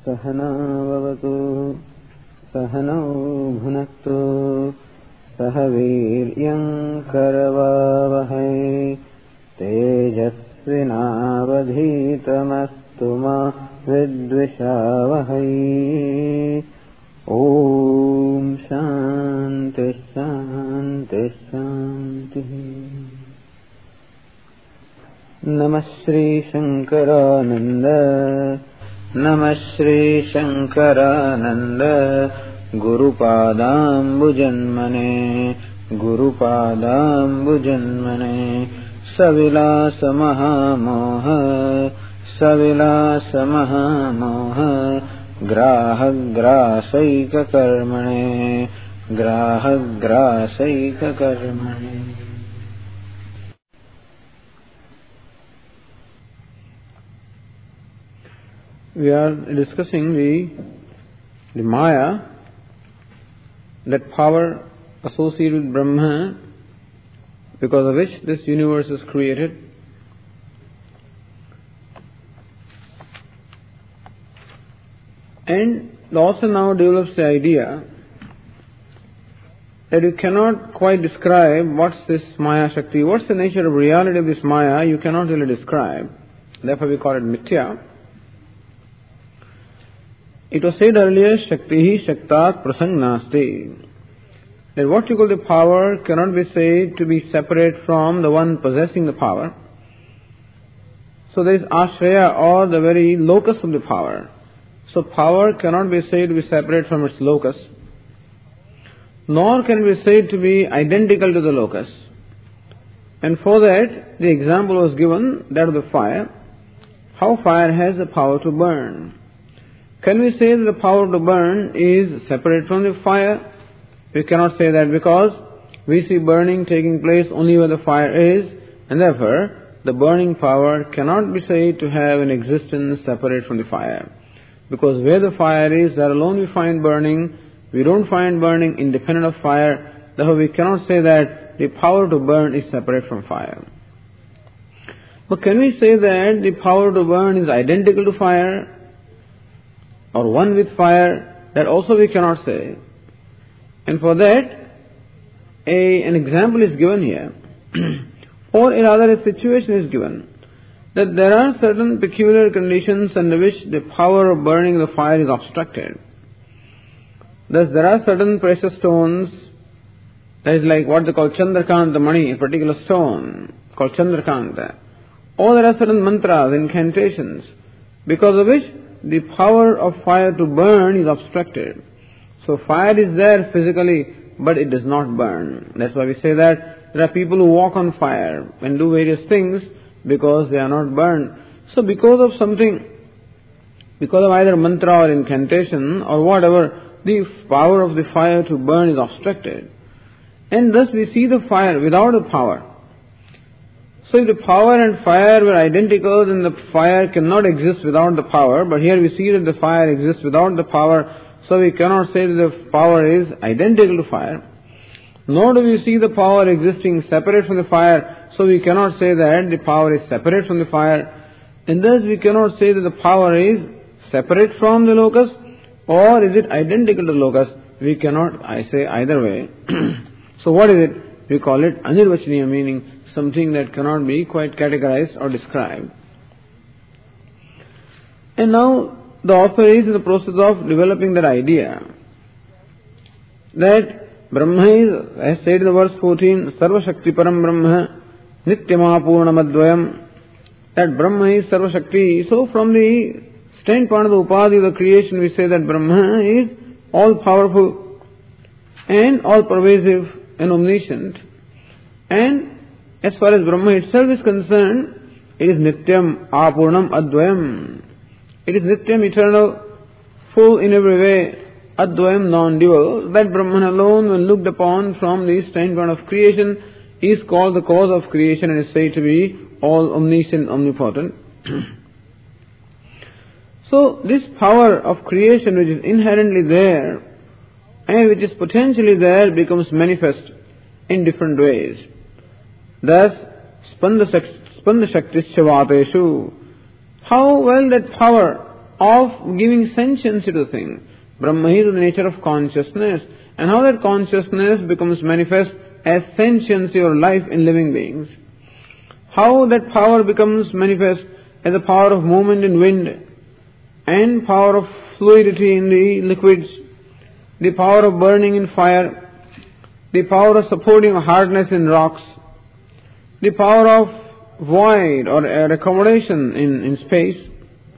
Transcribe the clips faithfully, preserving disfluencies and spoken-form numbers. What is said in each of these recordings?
सहना भवतु सहनौ भुनक्तु सह वीर्यं करवावहै तेजस्विनावधीतमस्तु मा विद्विषावहै। ओम शांति शांति शांति। नमः श्री शंकरानंद नमः Shri Shankaranand गुरुपादाम्बुजन्मने गुरुपादाम्बुजन्मने सविलास महामोह सविलास महामोह ग्राहग्रासैककर्मणे ग्राहग्रासैककर्मणे। We are discussing the, the Maya, that power associated with Brahma, because of which this universe is created. And it also now develops the idea that you cannot quite describe what's this Maya Shakti, what's the nature of reality of this Maya, you cannot really describe. Therefore we call it Mithya. It was said earlier, Shakti Shaktat Prasang Nasti, that what you call the power cannot be said to be separate from the one possessing the power. So there is Ashraya, or the very locus of the power. So power cannot be said to be separate from its locus, nor can it be said to be identical to the locus. And for that, the example was given, that of the fire, how fire has the power to burn. Can we say that the power to burn is separate from the fire? We cannot say that, because we see burning taking place only where the fire is, and therefore the burning power cannot be said to have an existence separate from the fire. Because where the fire is, there alone we find burning. We don't find burning independent of fire. Therefore we cannot say that the power to burn is separate from fire. But can we say that the power to burn is identical to fire, or one with fire? That also we cannot say. And for that, a, an example is given here. Or rather a situation is given, that there are certain peculiar conditions under which the power of burning the fire is obstructed. Thus there are certain precious stones, that is like what they call Chandrakanta Mani, a particular stone called Chandrakanta. Or there are certain mantras, incantations, because of which the power of fire to burn is obstructed. So fire is there physically, but it does not burn. That's why we say that there are people who walk on fire and do various things because they are not burned. So because of something, because of either mantra or incantation or whatever, the power of the fire to burn is obstructed. And thus we see the fire without a power. So if the power and fire were identical, then the fire cannot exist without the power. But here we see that the fire exists without the power, so we cannot say that the power is identical to fire. Nor do we see the power existing separate from the fire, so we cannot say that the power is separate from the fire. And thus we cannot say that the power is separate from the locus, or is it identical to the locus. We cannot, I say, either way. So what is it? We call it anirvachaniya, meaning something that cannot be quite categorized or described. And now the author is in the process of developing that idea, that Brahma is, as said in the verse fourteen, Sarva Shakti Param Brahma Nityamapurnamadvayam, that Brahma is Sarva Shakti. So from the standpoint of the Upadhi of the creation, we say that Brahma is all powerful and all pervasive and omniscient. And as far as Brahma itself is concerned, it is Nityam Apurnam Advayam. It is Nityam, eternal, full in every way, Advayam, non-dual. That Brahman alone, when looked upon from the standpoint of creation, is called the cause of creation and is said to be all omniscient, omnipotent. So this power of creation which is inherently there and which is potentially there becomes manifest in different ways. Thus, Spanda Shaktischa Vateshu, how well that power of giving sentience to the thing. Brahma is the nature of consciousness, and how that consciousness becomes manifest as sentiency or life in living beings. How that power becomes manifest as the power of movement in wind, and power of fluidity in the liquids, the power of burning in fire, the power of supporting hardness in rocks, the power of void or accommodation in, in space.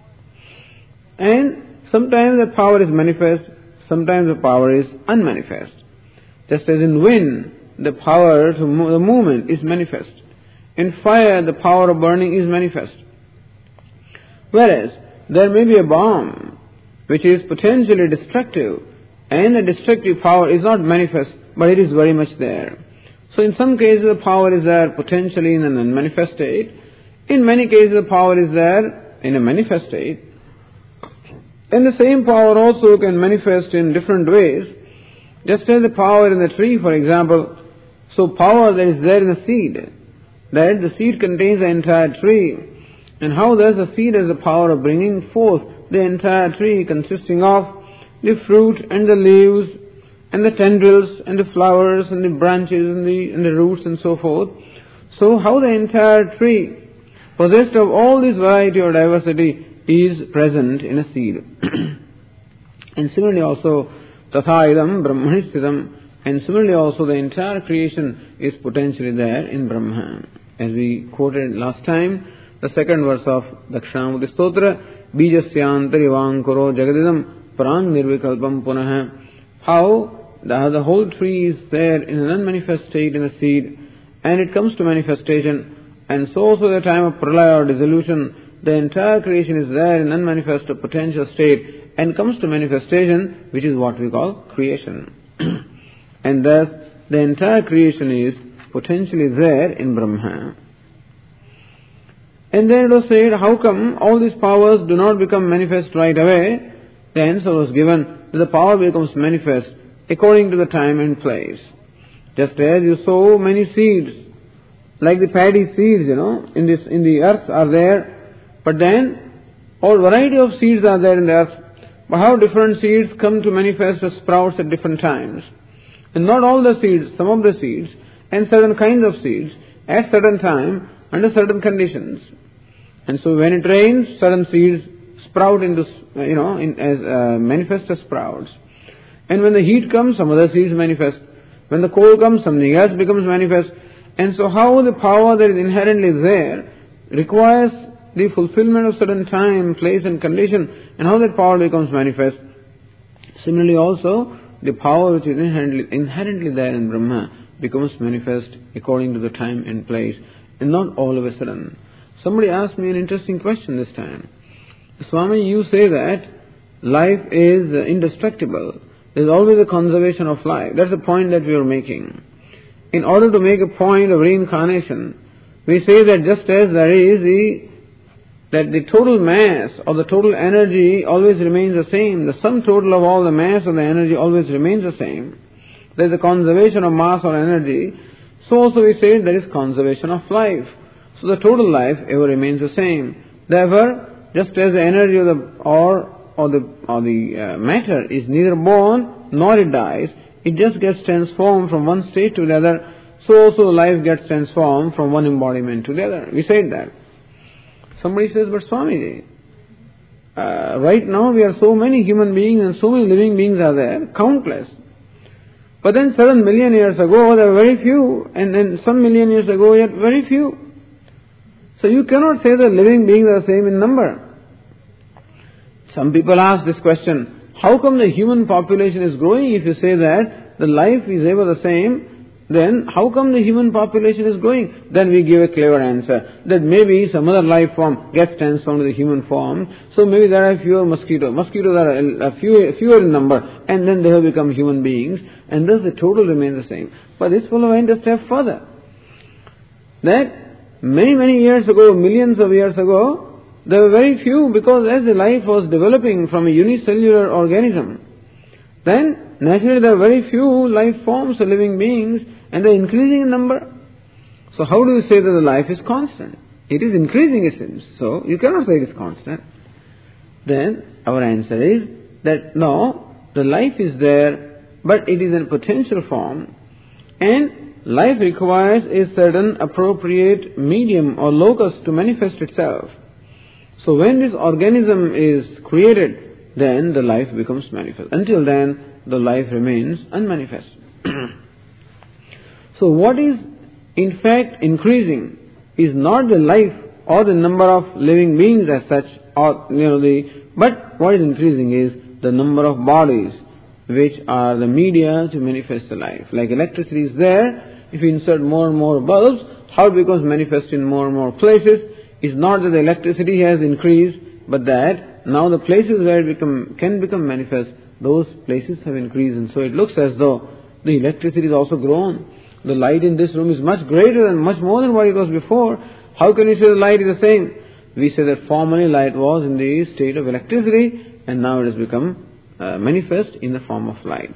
And sometimes the power is manifest, sometimes the power is unmanifest. Just as in wind, the power to move, the movement is manifest. In fire, the power of burning is manifest. Whereas, there may be a bomb which is potentially destructive, and the destructive power is not manifest, but it is very much there. So in some cases the power is there potentially in an unmanifest state. In many cases the power is there in a manifest state. And the same power also can manifest in different ways. Just as the power in the tree, for example, so power that is there in the seed, that the seed contains the entire tree. And how does the seed has the power of bringing forth the entire tree, consisting of the fruit and the leaves and the tendrils and the flowers and the branches and the, and the roots and so forth. So how the entire tree, possessed of all this variety or diversity, is present in a seed. And similarly also, tatha idam brahmani sthidam, and similarly also the entire creation is potentially there in Brahma. As we quoted last time, the second verse of Dakshinamurti Stotra, Bijasyantarivankuro jagadidam prang nirvikalpam punah. How the, the whole tree is there in an unmanifest state in a seed, and it comes to manifestation, and so also the time of pralaya or dissolution, the entire creation is there in unmanifest or potential state, and comes to manifestation, which is what we call creation. And thus, the entire creation is potentially there in Brahma. And then it was said, how come all these powers do not become manifest right away? The answer was given that the power becomes manifest according to the time and place. Just as you sow many seeds, like the paddy seeds, you know, in this in the earth are there, but then all variety of seeds are there in the earth. But how different seeds come to manifest as sprouts at different times. And not all the seeds, some of the seeds, and certain kinds of seeds, at certain time, under certain conditions. And so when it rains, certain seeds sprout into, you know, in, as uh, manifest as sprouts. And when the heat comes, some other seeds manifest. When the cold comes, something else becomes manifest. And so how the power that is inherently there requires the fulfillment of certain time, place and condition, and how that power becomes manifest. Similarly also, the power which is inherently, inherently there in Brahma becomes manifest according to the time and place, and not all of a sudden. Somebody asked me an interesting question this time. Swami, you say that life is indestructible. There is always a conservation of life. That's the point that we are making. In order to make a point of reincarnation, we say that just as there is the that the total mass or the total energy always remains the same, the sum total of all the mass or the energy always remains the same. There is a conservation of mass or energy. So also we say there is conservation of life. So the total life ever remains the same. Therefore, just as the energy of the or or the or the uh, matter is neither born nor it dies, it just gets transformed from one state to the other. So also life gets transformed from one embodiment to the other. We said that. Somebody says, but Swamiji, uh, right now we are so many human beings and so many living beings are there, countless. But then seven million years ago there were very few, and then some million years ago yet very few. So you cannot say that living beings are the same in number. Some people ask this question, how come the human population is growing? If you say that the life is ever the same, then how come the human population is growing? Then we give a clever answer, that maybe some other life form gets transformed to the human form, so maybe there are fewer mosquitoes. Mosquitoes are a few, fewer in number, and then they have become human beings, and thus the total remains the same. But this fellow went a step further. That many, many years ago, millions of years ago, there were very few, because as the life was developing from a unicellular organism, then naturally there are very few life forms or living beings, and they are increasing in number. So how do you say that the life is constant? It is increasing, it seems. So you cannot say it is constant. Then our answer is that no, the life is there, but it is in potential form, and life requires a certain appropriate medium or locus to manifest itself. So when this organism is created, then the life becomes manifest. Until then, the life remains unmanifest. So what is in fact increasing is not the life or the number of living beings as such, or you know the, but what is increasing is the number of bodies which are the media to manifest the life. Like electricity is there, if you insert more and more bulbs, how it becomes manifest in more and more places is not that the electricity has increased, but that now the places where it become, can become manifest, those places have increased, and so it looks as though the electricity is also grown. The light in this room is much greater and much more than what it was before. How can you say the light is the same? We say that formerly light was in the state of electricity, and now it has become uh, manifest in the form of light.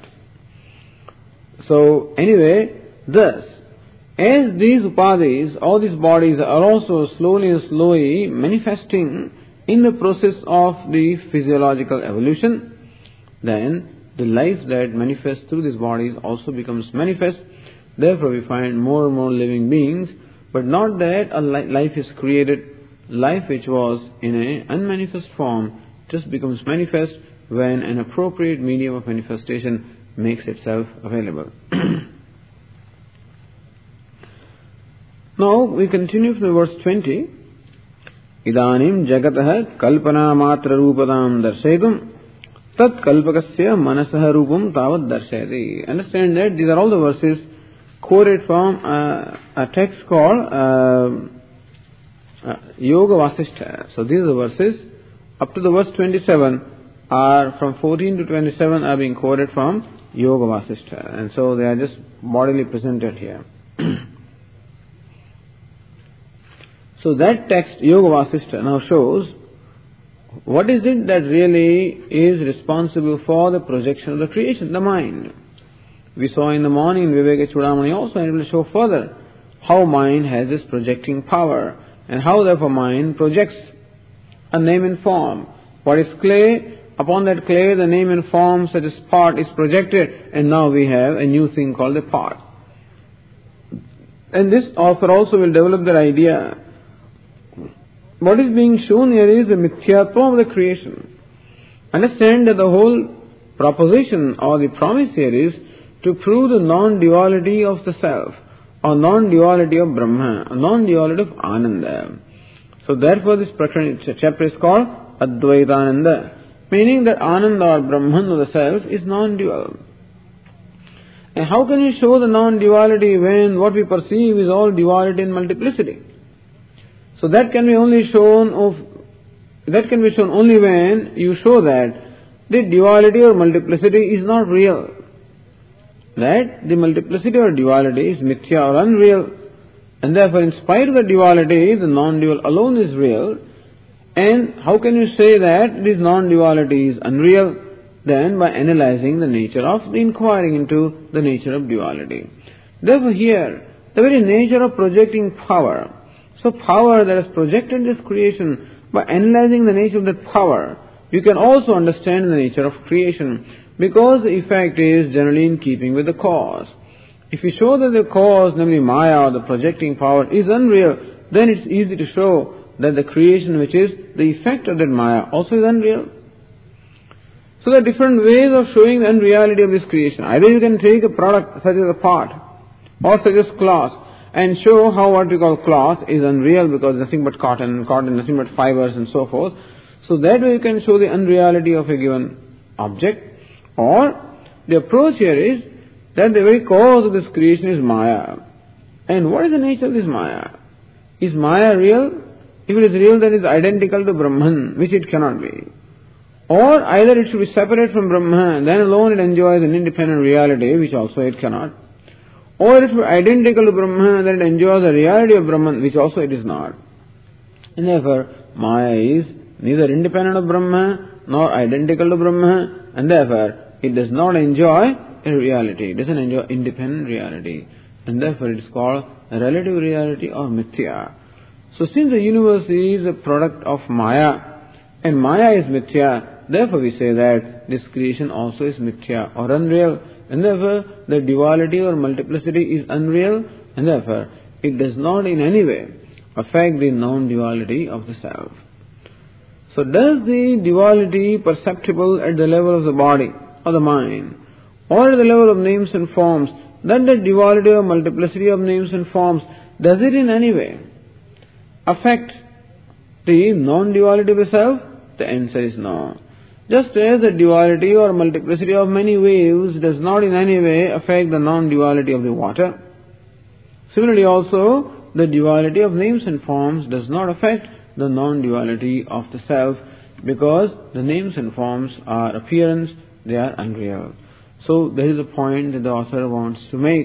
So anyway, thus, as these upadhis, all these bodies are also slowly and slowly manifesting in the process of the physiological evolution, then the life that manifests through these bodies also becomes manifest. Therefore we find more and more living beings, but not that a li- life is created. Life which was in an unmanifest form just becomes manifest when an appropriate medium of manifestation makes itself available. Now we continue from verse twenty. Idanim jagatah kalpana matra rupadam darshaytum tat kalpakasya manasah rupam tavad darshayati. Understand that these are all the verses quoted from uh, a text called uh, uh, Yoga Vasishtha. So these are the verses up to the verse twenty-seven are from fourteen to twenty-seven are being quoted from Yoga Vasishtha, and so they are just bodily presented here. So that text, Yoga Vasishtha, now shows what is it that really is responsible for the projection of the creation, the mind. We saw in the morning in Viveka Chudamani also, and it will show further how mind has this projecting power, and how therefore mind projects a name and form. What is clay? Upon that clay the name and form such as pot is projected, and now we have a new thing called a pot. And this author also will develop that idea. What is being shown here is the mithyatva of the creation. Understand that the whole proposition or the promise here is to prove the non-duality of the self, or non-duality of Brahma, or non-duality of Ananda. So therefore this chapter is called Advaitananda, meaning that Ananda or Brahman or the self is non-dual. And how can you show the non-duality when what we perceive is all duality and multiplicity? So that can be only shown of that can be shown only when you show that the duality or multiplicity is not real. That the multiplicity or duality is mithya or unreal, and therefore in spite of the duality, the non-dual alone is real. And how can you say that this non-duality is unreal? Then by analyzing the nature of, the inquiring into the nature of duality. Therefore here, the very nature of projecting power, so power that has projected this creation, by analyzing the nature of that power, you can also understand the nature of creation, because the effect is generally in keeping with the cause. If you show that the cause, namely Maya or the projecting power, is unreal, then it's easy to show that the creation which is the effect of that Maya also is unreal. So there are different ways of showing the unreality of this creation. Either you can take a product such as a pot or such as cloth and show how what we call cloth is unreal because nothing but cotton, cotton nothing but fibers and so forth. So that way you can show the unreality of a given object. Or the approach here is that the very cause of this creation is Maya. And what is the nature of this Maya? Is Maya real? If it is real, then it is identical to Brahman, which it cannot be. Or either it should be separate from Brahman, then alone it enjoys an independent reality, which also it cannot. Or it should be identical to Brahman, then it enjoys the reality of Brahman, which also it is not. And therefore, Maya is neither independent of Brahma, nor identical to Brahma, and therefore it does not enjoy a reality, it doesn't enjoy independent reality. And therefore it is called a relative reality or mithya. So since the universe is a product of Maya, And Maya is mithya. Therefore we say that this creation also is mithya or unreal. And therefore the duality or multiplicity is unreal. And therefore it does not in any way affect the non-duality of the self. So does the duality perceptible at the level of the body or the mind, or at the level of names and forms, that the duality or multiplicity of names and forms, does it in any way affect the non-duality of the self? The answer is no. Just as the duality or multiplicity of many waves does not in any way affect the non-duality of the water, similarly also the duality of names and forms does not affect the non-duality of the self, because the names and forms are appearance, they are unreal. So there is a point that the author wants to make.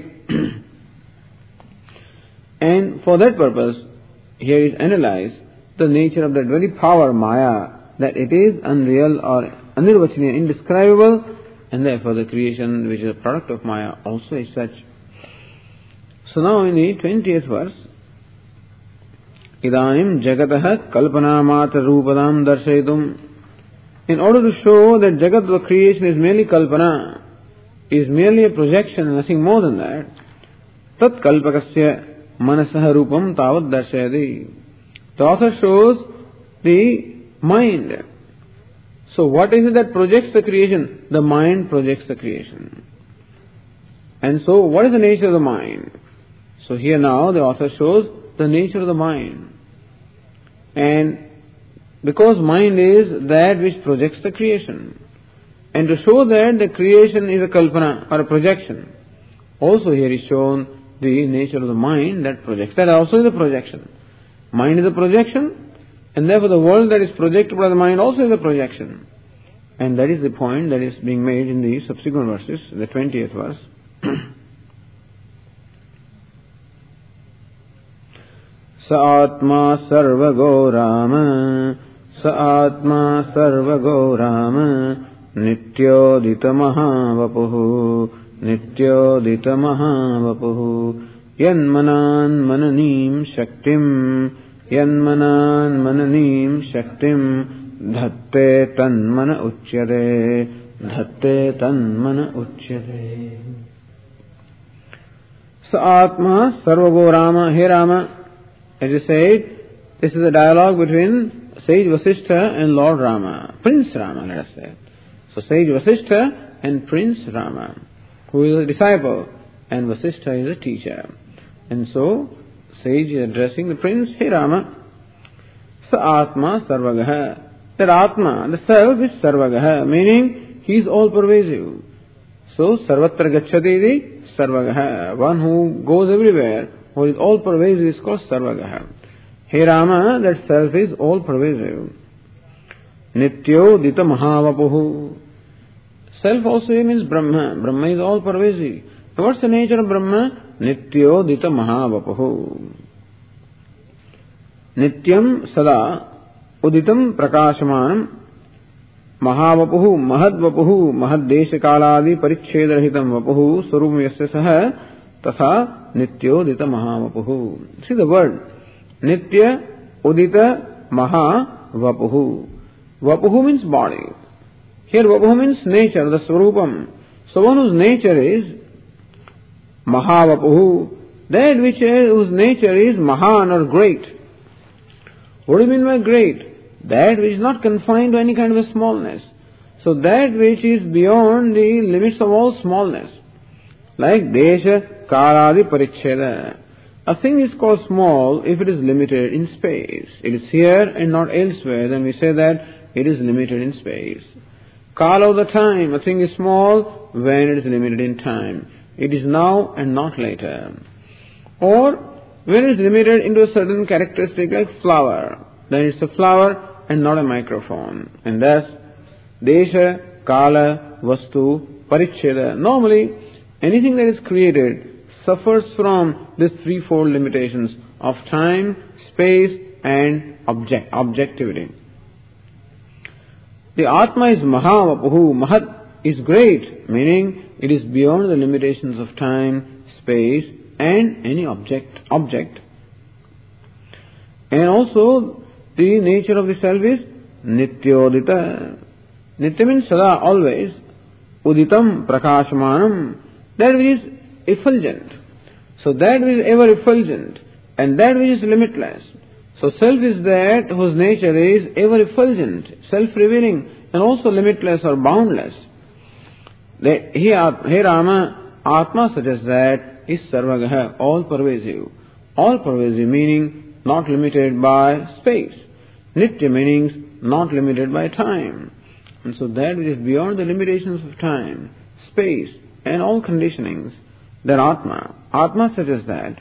And for that purpose, here is analyzed the nature of that very power, Maya, that it is unreal or anirvachaniya, indescribable, and therefore the creation which is a product of Maya also is such. So now in the twentieth verse, Idanim jagatah kalpana matra rupadam darshayitum. In order to show that Jagat, the creation, is merely kalpana, is merely a projection and nothing more than that, tat kalpakasya manasah rupam tavad darshayati. The author shows the mind. So what is it that projects the creation? The mind projects the creation. And so what is the nature of the mind? So here now the author shows the nature of the mind. And because mind is that which projects the creation, and to show that the creation is a kalpana or a projection, also here is shown the nature of the mind that projects. That also is a projection. Mind is a projection, and therefore the world that is projected by the mind also is a projection. And that is the point that is being made in the subsequent verses, the twentieth verse. Sa atma sarvago rama, sa atma sarvago rama, nityodita mahavapuhu, nityodita mahavapuhu, yanmanan mananim shaktim, yanmanan mananim shaktim, dhatte tanmana uchyate, dhatte tanmana uchyate. Sa atma sarvago rama, he Rama, as you said, this is a dialogue between sage Vasishtha and Lord Rama, Prince Rama, let us say. So sage Vasishtha and Prince Rama, who is a disciple, and Vasishtha is a teacher. And so sage is addressing the prince, Hey Rama, Sa Atma Sarvagaha. That Atma, the self, is Sarvagaha, meaning he is all pervasive. So Sarvatra Gacchati is Sarvagaha, one who goes everywhere, who is all pervasive, is called Sarvagaha. Hey Rama, that self is all pervasive. Nityo Dita Mahavapuhu. Self also means Brahma. Brahma is all pervasive. So what's the nature of Brahma? Nityo Dita Mahavapuhu. Nityam Sada Uditam Prakashamanam Mahavapuhu Mahadvapuhu Mahaddesha Kaladi Parichedarahitam Vapuhu Surupam Yasya Saha Tatha Nityo Dita Mahavapuhu. See the word Nitya Udita Maha Vapuhu. Vapuhu means body. Here Vapuhu means nature, the Swarupam. So one whose nature is Mahavapuhu, that which is, whose nature is Mahan or great. What do you mean by great? That which is not confined to any kind of a smallness. So that which is beyond the limits of all smallness. Like Desha Kaladi Paricheda. A thing is called small if it is limited in space. It is here and not elsewhere, then we say that it is limited in space. Kala of the time, a thing is small when it is limited in time. It is now and not later. Or when it is limited into a certain characteristic like flower, then it's a flower and not a microphone. And thus, Desha, Kala, Vastu, Paricheda. Normally, anything that is created suffers from these threefold limitations of time, space, and object, objectivity. The Atma is Mahavapuhu. Mahat is great, meaning it is beyond the limitations of time, space, and any object. object. And also, the nature of the self is nityodita. Nitya means sada, always. Uditam prakashmanam, that which is effulgent. So that which is ever effulgent, and that which is limitless. So self is that whose nature is ever effulgent, self-revealing, and also limitless or boundless. Here, here Rama, Atma suggests that is sarvagaha, all pervasive. All pervasive meaning not limited by space. Nitya meanings not limited by time. And so that which is beyond the limitations of time, space, and all conditionings, that Atma. Atma suggests that.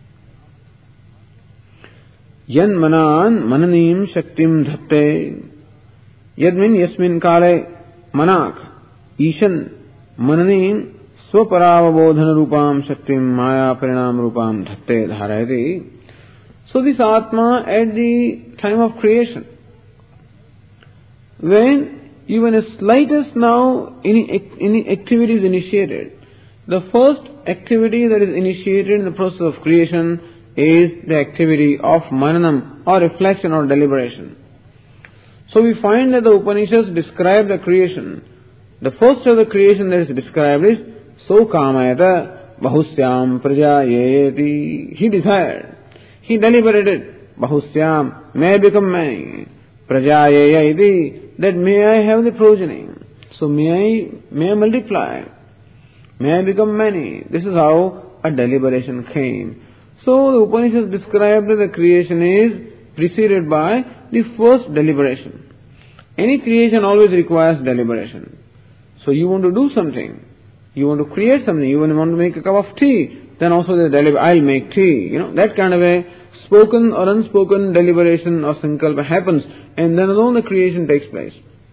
Yan manan mananim shaktim dhatte. Yadmin yasmin kale manak. Ishan mananim swaparavabodhana rupam shaktim maya parinam rupam dhatte dharayati. So this Atma at the time of creation, when even a slightest now any, any activity is initiated, the first activity that is initiated in the process of creation is the activity of mananam or reflection or deliberation. So we find that the Upanishads describe the creation. The first of the creation that is described is so kamayata bahusyam prajayeti. He desired. He deliberated. Bahusyam, may I become many. Prajayaya iti, that may I have the progeny. So may I, may I multiply. May I become many. This is how a deliberation came. So the Upanishads describe that the creation is preceded by the first deliberation. Any creation always requires deliberation. So you want to do something. You want to create something. You want to make a cup of tea. Then also the deliberation, I'll make tea. You know, that kind of a spoken or unspoken deliberation or sankalpa happens, and then alone the creation takes place.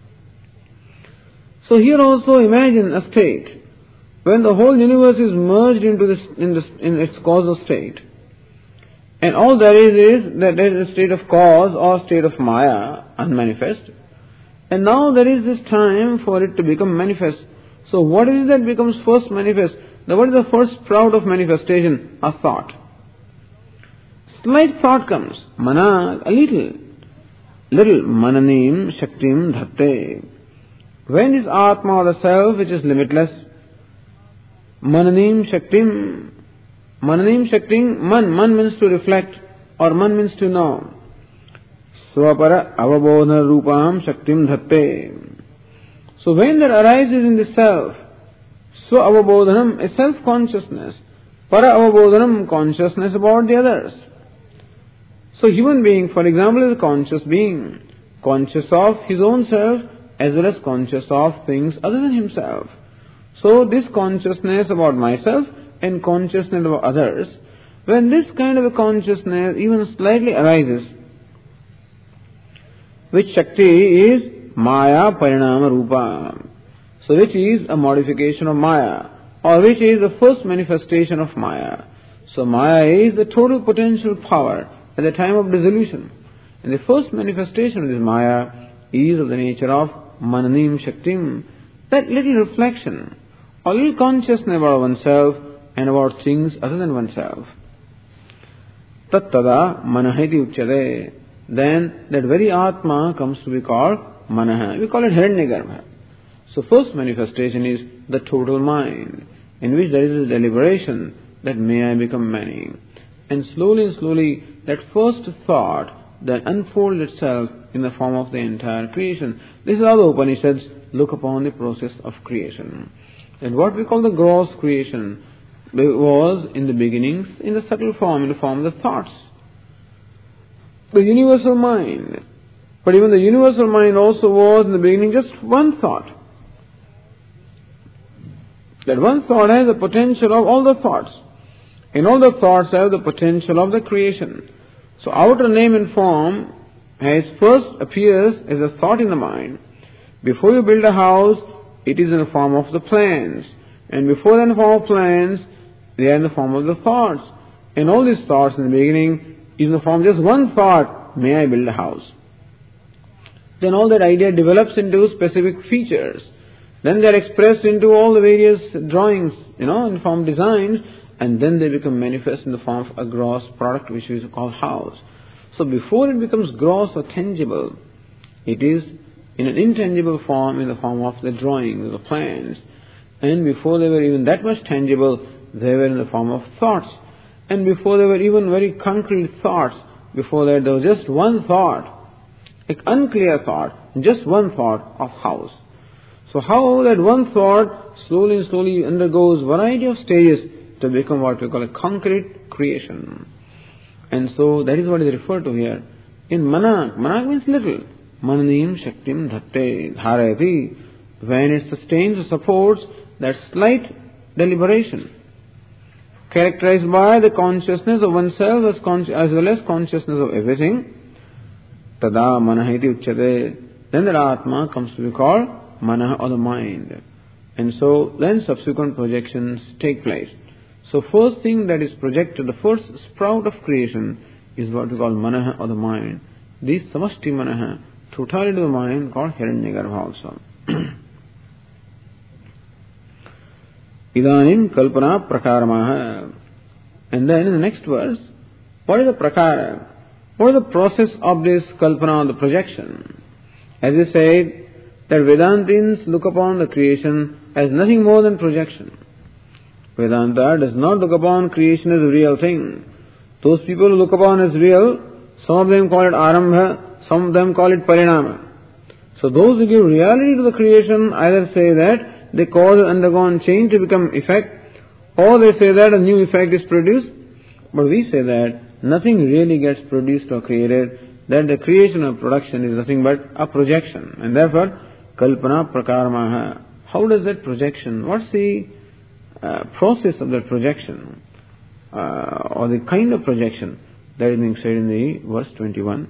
So here also imagine a state when the whole universe is merged into this, in, this, in its causal state. And all there is is that there is a state of cause or state of maya, unmanifest. And now there is this time for it to become manifest. So what is it that becomes first manifest? Now what is the first sprout of manifestation? A thought. Slight thought comes. Mana, a little. Little. Mananim shaktim dhatte. When is Atma or the self which is limitless? Mananim shaktim. Mananim shaktim. Man. Man means to reflect or man means to know. Swapara avabodhana rupam shaktim dhatte. So when there arises in the self, swa avabodhanam, a self-consciousness, para avabodhanam, consciousness about the others. So human being, for example, is a conscious being, conscious of his own self as well as conscious of things other than himself. So this consciousness about myself and consciousness about others, when this kind of a consciousness even slightly arises, which Shakti is Maya Parinama Rupa, so which is a modification of Maya, or which is the first manifestation of Maya. So Maya is the total potential power at the time of dissolution. And the first manifestation of this Maya is of the nature of Mananim Shaktim, that little reflection, or little consciousness about oneself and about things other than oneself. Tattada Manahiti Uchade. Then that very Atma comes to be called Manaha. We call it Hiranyagarbha. So first manifestation is the total mind, in which there is a deliberation that may I become many. And slowly and slowly that first thought that unfolds itself in the form of the entire creation. This is how the Upanishads look upon the process of creation. And what we call the gross creation was in the beginnings in the subtle form, in the form of the thoughts. The universal mind. But even the universal mind also was in the beginning just one thought. That one thought has the potential of all the thoughts. And all the thoughts have the potential of the creation. So outer name and form has first appears as a thought in the mind. Before you build a house, it is in the form of the plans. And before in the form of plans, they are in the form of the thoughts. And all these thoughts in the beginning is in the form of just one thought, may I build a house. Then all that idea develops into specific features. Then they are expressed into all the various drawings, you know, in form of designs, and then they become manifest in the form of a gross product which is called house. So before it becomes gross or tangible, It is in an intangible form, in the form of the drawings, the plans. And before they were even that much tangible, they were in the form of thoughts. And before they were even very concrete thoughts, before that there was just one thought, an unclear thought, just one thought of house. So how that one thought slowly and slowly undergoes variety of stages to become what we call a concrete creation. And so that is what is referred to here. In manak, manak means little. Mananim shaktim dhatte dharayati. When it sustains or supports that slight deliberation, characterized by the consciousness of oneself as, con- as well as consciousness of everything, tada manahiti uchyate. Then that Atma comes to be called manah, or the mind. And so then subsequent projections take place. So first thing that is projected, the first sprout of creation, is what we call manah, or the mind. This samashti manah, totality of the mind, called Hiranyagarbha also. Idanim kalpana prakaramaha. And then in the next verse, what is the prakara? What is the process of this kalpana, or the projection? As we said, that Vedantins look upon the creation as nothing more than projection. Vedanta does not look upon creation as a real thing. Those people who look upon as real, some of them call it arambha, some of them call it parinama. So those who give reality to the creation either say that the cause has undergone change to become effect, or they say that a new effect is produced. But we say that nothing really gets produced or created, that the creation or production is nothing but a projection. And therefore, kalpana prakaramaha. How does that projection, what's the uh, process of that projection, uh, or the kind of projection that is being said in the verse twenty-one?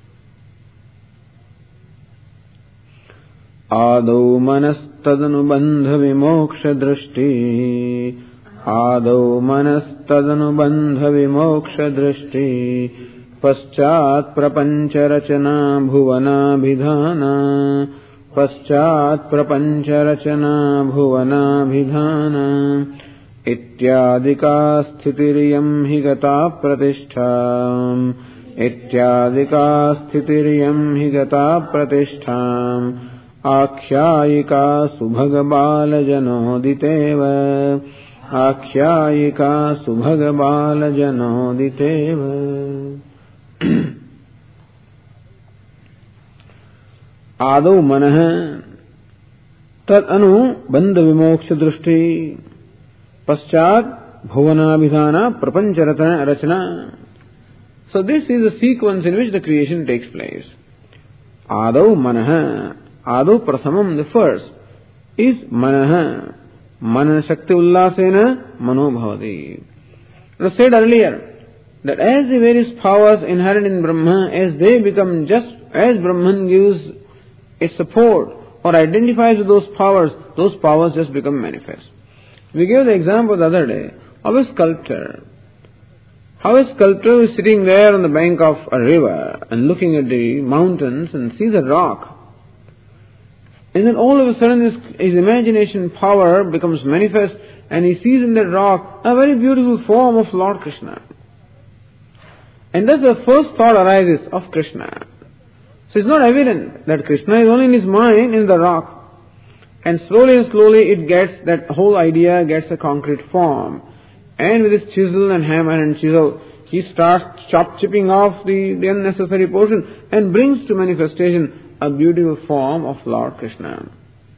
Adau manastadanu vimoksha drishti. Adau manastadanu vimoksha drishti. Paschat prapancha rachana bhuvana bhidhana. Paschat prapancha rachana bhuvana bhidhana. Ityadika sthitiriyam hi gata pratistham. Ityadika sthitiriyam hi gata pratistham. Akhyayika subhagabala janoditeva. Akhyayika subhagabala janoditeva. Adau manah tad anu bandha vimoksha drishti. Paschat bhuvanabhidhana prapancha rachana. So this is a sequence in which the creation takes place. Adau manah. Adau prasamam, the first, is manah. Mana shakti ullasena mano bhavati. It was said earlier that as the various powers inherent in Brahma, as they become just as Brahman gives its support or identifies with those powers, those powers just become manifest. We gave the example the other day of a sculptor. How a sculptor is sitting there on the bank of a river and looking at the mountains and sees a rock. And then all of a sudden his, his imagination power becomes manifest and he sees in that rock a very beautiful form of Lord Krishna. And thus the first thought arises of Krishna. So it's not evident that Krishna is only in his mind in the rock. And slowly and slowly it gets, that whole idea gets a concrete form. And with his chisel and hammer and chisel, he starts chop chipping off the, the unnecessary portion and brings to manifestation a beautiful form of Lord Krishna.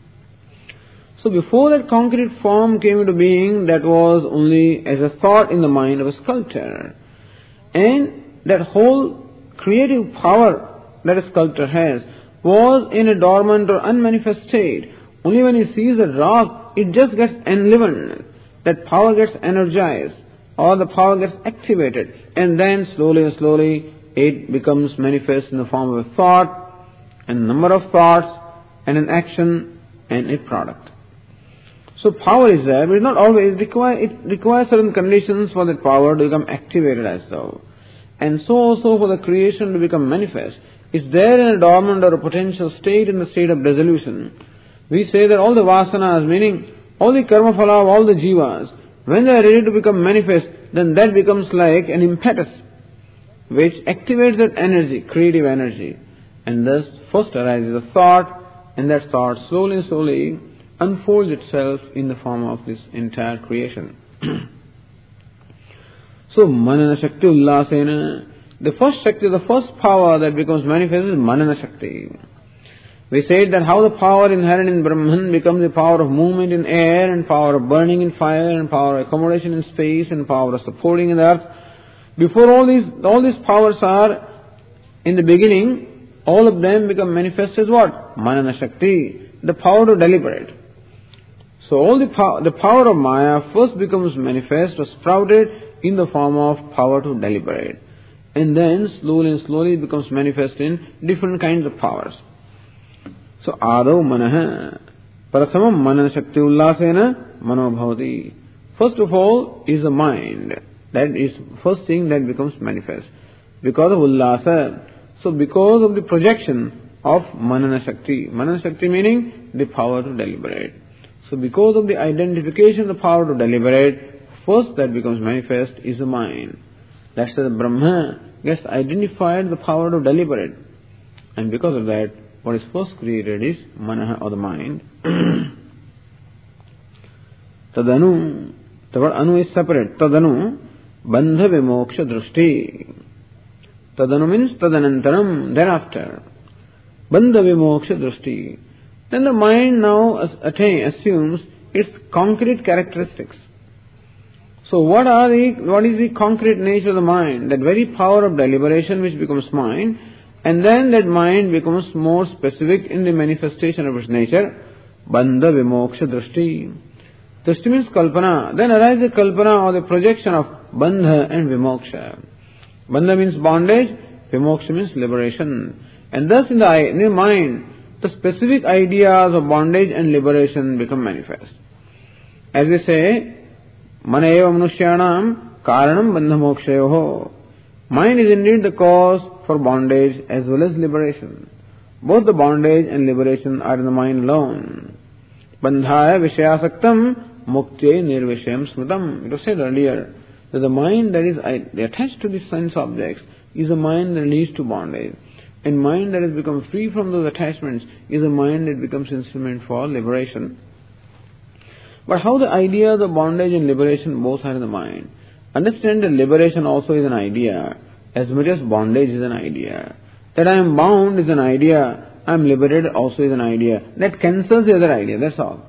So before that concrete form came into being, that was only as a thought in the mind of a sculptor. And that whole creative power that a sculptor has was in a dormant or unmanifest state. Only when he sees a rock, it just gets enlivened. That power gets energized, or the power gets activated, and then slowly and slowly it becomes manifest in the form of a thought, and number of thoughts, and an action, and a product. So power is there, but it not always require, it requires certain conditions for that power to become activated as so. And so also for the creation to become manifest. It's there in a dormant or a potential state, in the state of dissolution. We say that all the vasanas, meaning all the karma phala of all the jivas, when they are ready to become manifest, then that becomes like an impetus which activates that energy, creative energy. And thus first arises a thought, and that thought slowly and slowly unfolds itself in the form of this entire creation. So Manana Shakti Ullasena, the first Shakti, the first power that becomes manifest is Manana Shakti. We said that how the power inherent in Brahman becomes the power of movement in air, and power of burning in fire, and power of accommodation in space, and power of supporting in the earth. Before all these, all these powers are in the beginning, all of them become manifest as what? Manana Shakti, the power to deliberate. So all the power, the power of Maya first becomes manifest or sprouted in the form of power to deliberate. And then slowly and slowly it becomes manifest in different kinds of powers. So Ado Manaha, Prasamam Manana Shakti Ullasena Mano Bhavati. First of all is the mind. That is first thing that becomes manifest. Because of Ullasa. So because of the projection of Manana Shakti. Manana Shakti meaning the power to deliberate. So because of the identification of the power to deliberate, first that becomes manifest is the mind. That's why the Brahma gets identified the power to deliberate. And because of that, what is first created is Manaha or the mind. Tadanu, the word Anu is separate. Tadanu, Bandha Vimoksha Drushti. Tadanu means Tadanantaram, thereafter. Bandha Vimoksha Drushti. Then the mind now attain, assumes its concrete characteristics. So what are the, what is the concrete nature of the mind? That very power of deliberation which becomes mind, and then that mind becomes more specific in the manifestation of its nature. Bandha Vimoksha Drishti. Drishti means Kalpana. Then arises the Kalpana or the projection of Bandha and Vimoksha. Bandha means bondage, Vimoksha means liberation. And thus in the, in the mind, the specific ideas of bondage and liberation become manifest. As we say, Mana eva manushyanam karanam bandha mokshayoho. Mind is indeed the cause for bondage as well as liberation. Both the bondage and liberation are in the mind alone. Bandhaya vishayasaktam muktye nirvishayam smritam. It was said earlier that the mind that is attached to the sense objects is a mind that leads to bondage. And mind that has become free from those attachments is a mind that becomes instrument for liberation. But how the idea of the bondage and liberation both are in the mind. Understand that liberation also is an idea as much as bondage is an idea. That I am bound is an idea, I am liberated also is an idea. That cancels the other idea, that's all.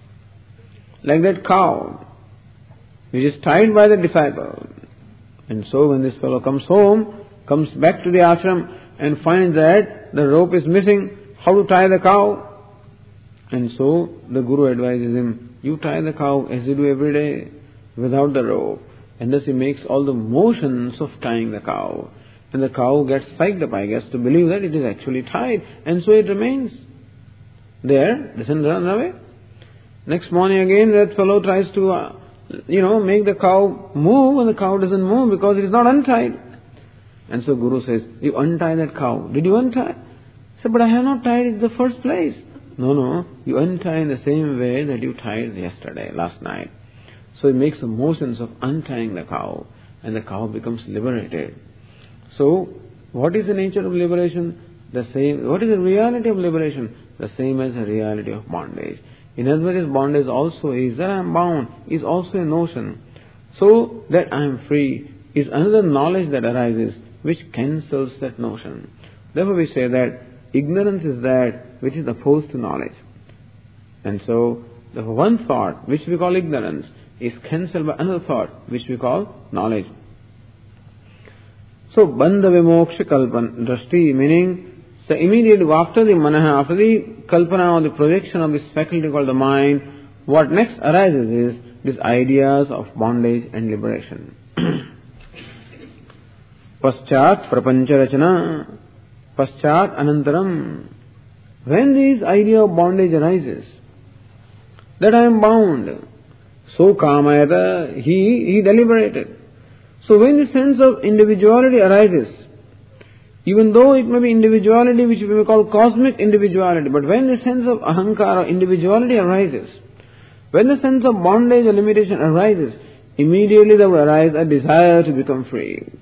Like that cow which is tied by the disciple. And so when this fellow comes home, comes back to the ashram and finds that the rope is missing, how to tie the cow? And so the Guru advises him, you tie the cow as you do every day, without the rope. And thus he makes all the motions of tying the cow. And the cow gets psyched up, I guess, to believe that it is actually tied. And so it remains there, doesn't run away. Next morning again that fellow tries to, uh, you know, make the cow move, and the cow doesn't move because it is not untied. And so Guru says, you untie that cow. Did you untie? He said, but I have not tied it in the first place. No, no, you untie in the same way that you tied yesterday, last night. So he makes the motions of untying the cow, and the cow becomes liberated. So, what is the nature of liberation? The same. What is the reality of liberation? The same as the reality of bondage. In other words, bondage also is that I am bound, is also a notion. So, that I am free is another knowledge that arises which cancels that notion. Therefore we say that ignorance is that which is opposed to knowledge. And so, the one thought which we call ignorance is cancelled by another thought which we call knowledge. So, bandha vimoksha kalpan drashti, meaning, so immediately after the manaha, after the kalpana or the projection of this faculty called the mind, what next arises is these ideas of bondage and liberation. Paschat prapancha rachana, paschat anantaram. When this idea of bondage arises, that I am bound, so kamayata, he, he deliberated. So when the sense of individuality arises, even though it may be individuality which we may call cosmic individuality, but when the sense of ahankara or individuality arises, when the sense of bondage or limitation arises, immediately there will arise a desire to become free.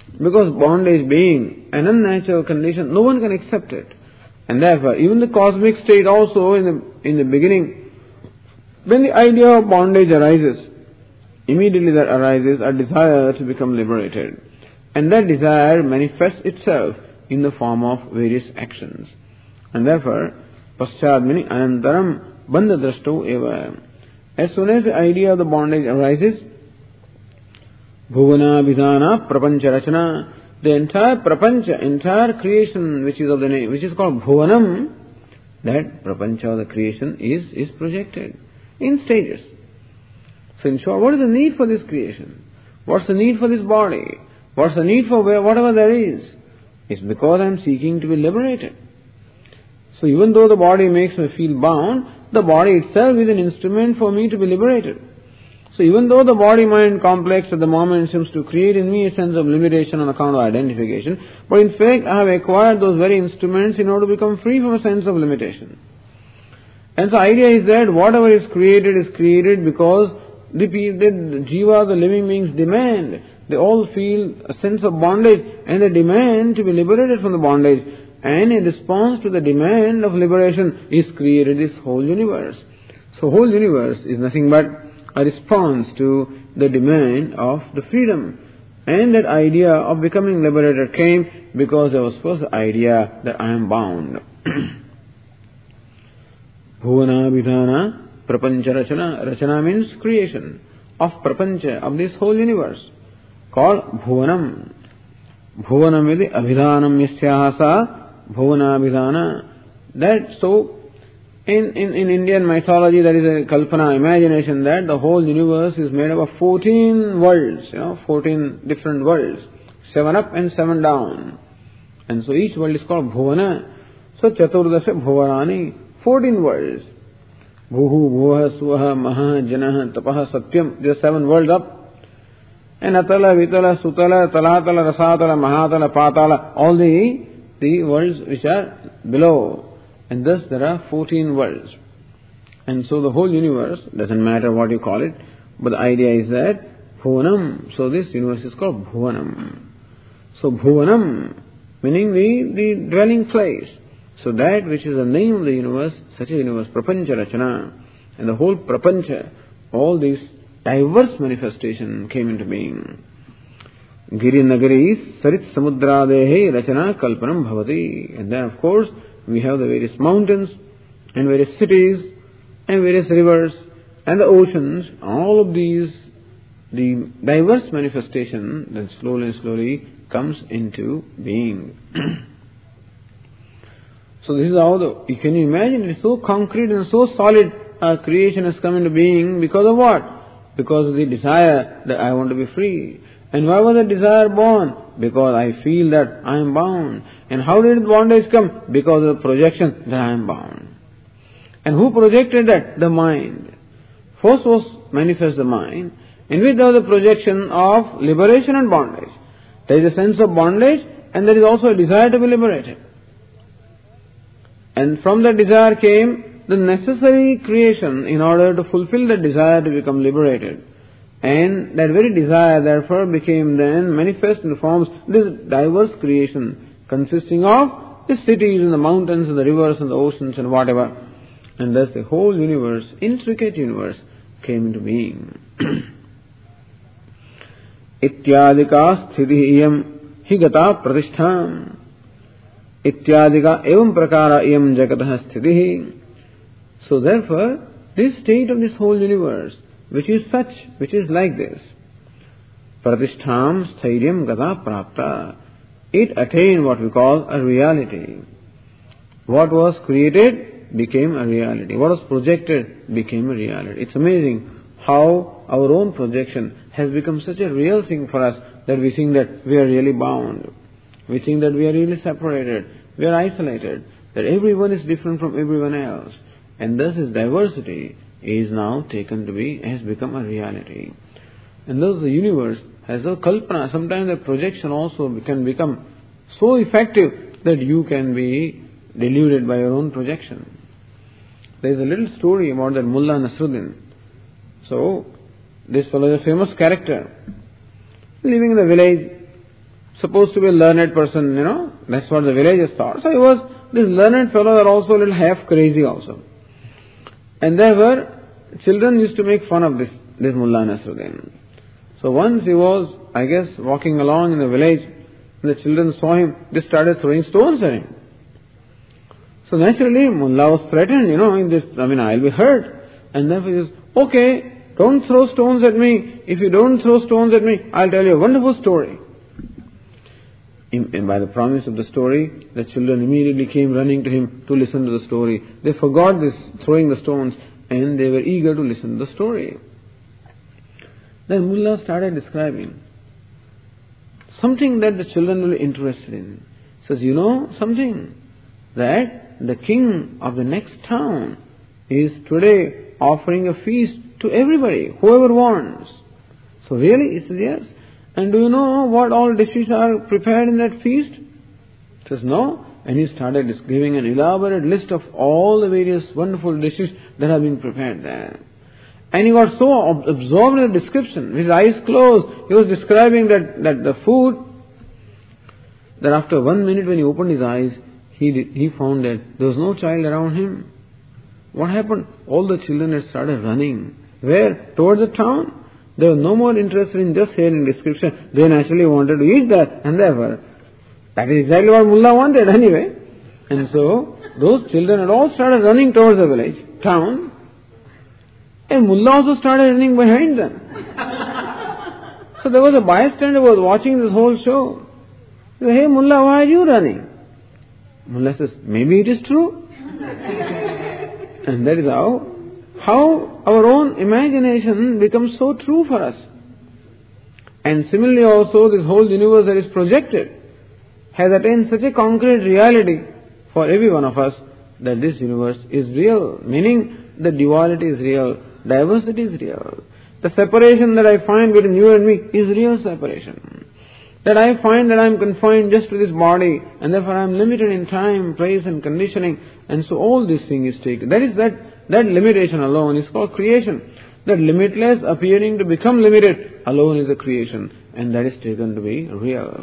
Because bondage being an unnatural condition, no one can accept it. And therefore, even the cosmic state also in the, in the beginning, when the idea of bondage arises, immediately there arises a desire to become liberated. And that desire manifests itself in the form of various actions. And therefore, paschad meaning anantaram bandhadrashto eva. As soon as the idea of the bondage arises, bhuvana vidhana prapancha rachana, the entire prapancha, entire creation which is of the name, which is called bhuvanam, that prapancha of the creation is, is projected in stages. So in short, what is the need for this creation? What's the need for this body? What's the need for where, whatever there is? It's because I am seeking to be liberated. So even though the body makes me feel bound, the body itself is an instrument for me to be liberated. So even though the body-mind complex at the moment seems to create in me a sense of limitation on account of identification, but in fact I have acquired those very instruments in order to become free from a sense of limitation. And the idea is that whatever is created is created because the, the jiva, the living beings, demand. They all feel a sense of bondage and they demand to be liberated from the bondage. And in response to the demand of liberation is created this whole universe. So whole universe is nothing but a response to the demand of the freedom. And that idea of becoming liberated came because there was first the idea that I am bound. Bhuvana vidhana prapancha rachana. Rachana means creation of prapancha, of this whole universe, called bhuvanam. Bhuvanam is abhidhanam yasyahasa bhuvana vidhana. That so In, in, in Indian mythology, there is a kalpana, imagination that the whole universe is made up of fourteen worlds, you know, fourteen different worlds, seven up and seven down. And so each world is called Bhuvana. So Chaturdasya Bhuvanani, fourteen worlds. Bhuhu, Bhuvaha, Suvaha, Maha, Janaha, Tapaha, Satyam, there are seven worlds up. And Atala, Vitala, Sutala, Talatala, Rasatala, Mahatala, Patala, all the, the worlds which are below. And thus there are fourteen worlds. And so the whole universe, doesn't matter what you call it, but the idea is that Bhuvanam, so this universe is called Bhuvanam. So Bhuvanam, meaning the, the dwelling place. So that which is the name of the universe, such a universe, Prapancha Rachana. And the whole Prapancha, all these diverse manifestation came into being. Giri Nagaris Sarit Samudradehe Rachana Kalpanam Bhavati. And then of course, we have the various mountains and various cities and various rivers and the oceans. All of these, the diverse manifestation that slowly and slowly comes into being. So this is how the, can you imagine, it is so concrete and so solid, our creation has come into being because of what? Because of the desire that I want to be free. And why was the desire born? Because I feel that I am bound. And how did the bondage come? Because of the projection that I am bound. And who projected that? The mind. First was manifest the mind, in which there was a projection of liberation and bondage. There is a sense of bondage and there is also a desire to be liberated. And from that desire came the necessary creation in order to fulfill that desire to become liberated. And that very desire therefore became then manifest in the forms of this diverse creation consisting of the cities and the mountains and the rivers and the oceans and whatever. And thus the whole universe, intricate universe, came into being. Ityadika sthiti iyam higata pratistham. Ityadika evam prakara iyam jagatah sthiti. So therefore, this state of this whole universe, which is such, which is like this, pratistham stairyam gata prapta, it attained what we call a reality. What was created became a reality. What was projected became a reality. It's amazing how our own projection has become such a real thing for us that we think that we are really bound. We think that we are really separated. We are isolated. That everyone is different from everyone else. And thus this diversity is now taken to be, has become a reality. And thus the universe has a kalpana. Sometimes the projection also can become so effective that you can be deluded by your own projection. There is a little story about that Mullah Nasruddin. So, this fellow is a famous character, living in the village, supposed to be a learned person, you know, that's what the villagers thought. So he was, this learned fellow are also a little half crazy also. And therefore, children used to make fun of this, this Mullah Nasruddin. So once he was, I guess, walking along in the village, and the children saw him, they started throwing stones at him. So naturally, Mullah was threatened, you know, in this, I mean, I'll be hurt. And therefore he says, okay, don't throw stones at me. If you don't throw stones at me, I'll tell you a wonderful story. In, and by the promise of the story, the children immediately came running to him to listen to the story. They forgot this throwing the stones and they were eager to listen to the story. Then Mullah started describing something that the children were interested in. He says, you know something? That the king of the next town is today offering a feast to everybody, whoever wants. So really? He says, yes. And do you know what all dishes are prepared in that feast? He says, no. And he started giving an elaborate list of all the various wonderful dishes that have been prepared there. And he got so absorbed in the description, with his eyes closed, he was describing that, that the food, that after one minute when he opened his eyes, he did, he found that there was no child around him. What happened? All the children had started running. Where? Towards the town. They were no more interested in just hearing description. They naturally wanted to eat that, and therefore, that is exactly what Mullah wanted anyway. And so, those children had all started running towards the village, town, and Mullah also started running behind them. So there was a bystander who was watching this whole show. He said, hey Mullah, why are you running? Mullah says, maybe it is true. And that is how, how our own imagination becomes so true for us. And similarly also, this whole universe that is projected has attained such a concrete reality for every one of us that this universe is real. Meaning, the duality is real, diversity is real. The separation that I find between you and me is real separation. That I find that I am confined just to this body, and therefore I am limited in time, place and conditioning, and so all this thing is taken. That is that, that limitation alone is called creation. That limitless appearing to become limited alone is a creation, and that is taken to be real.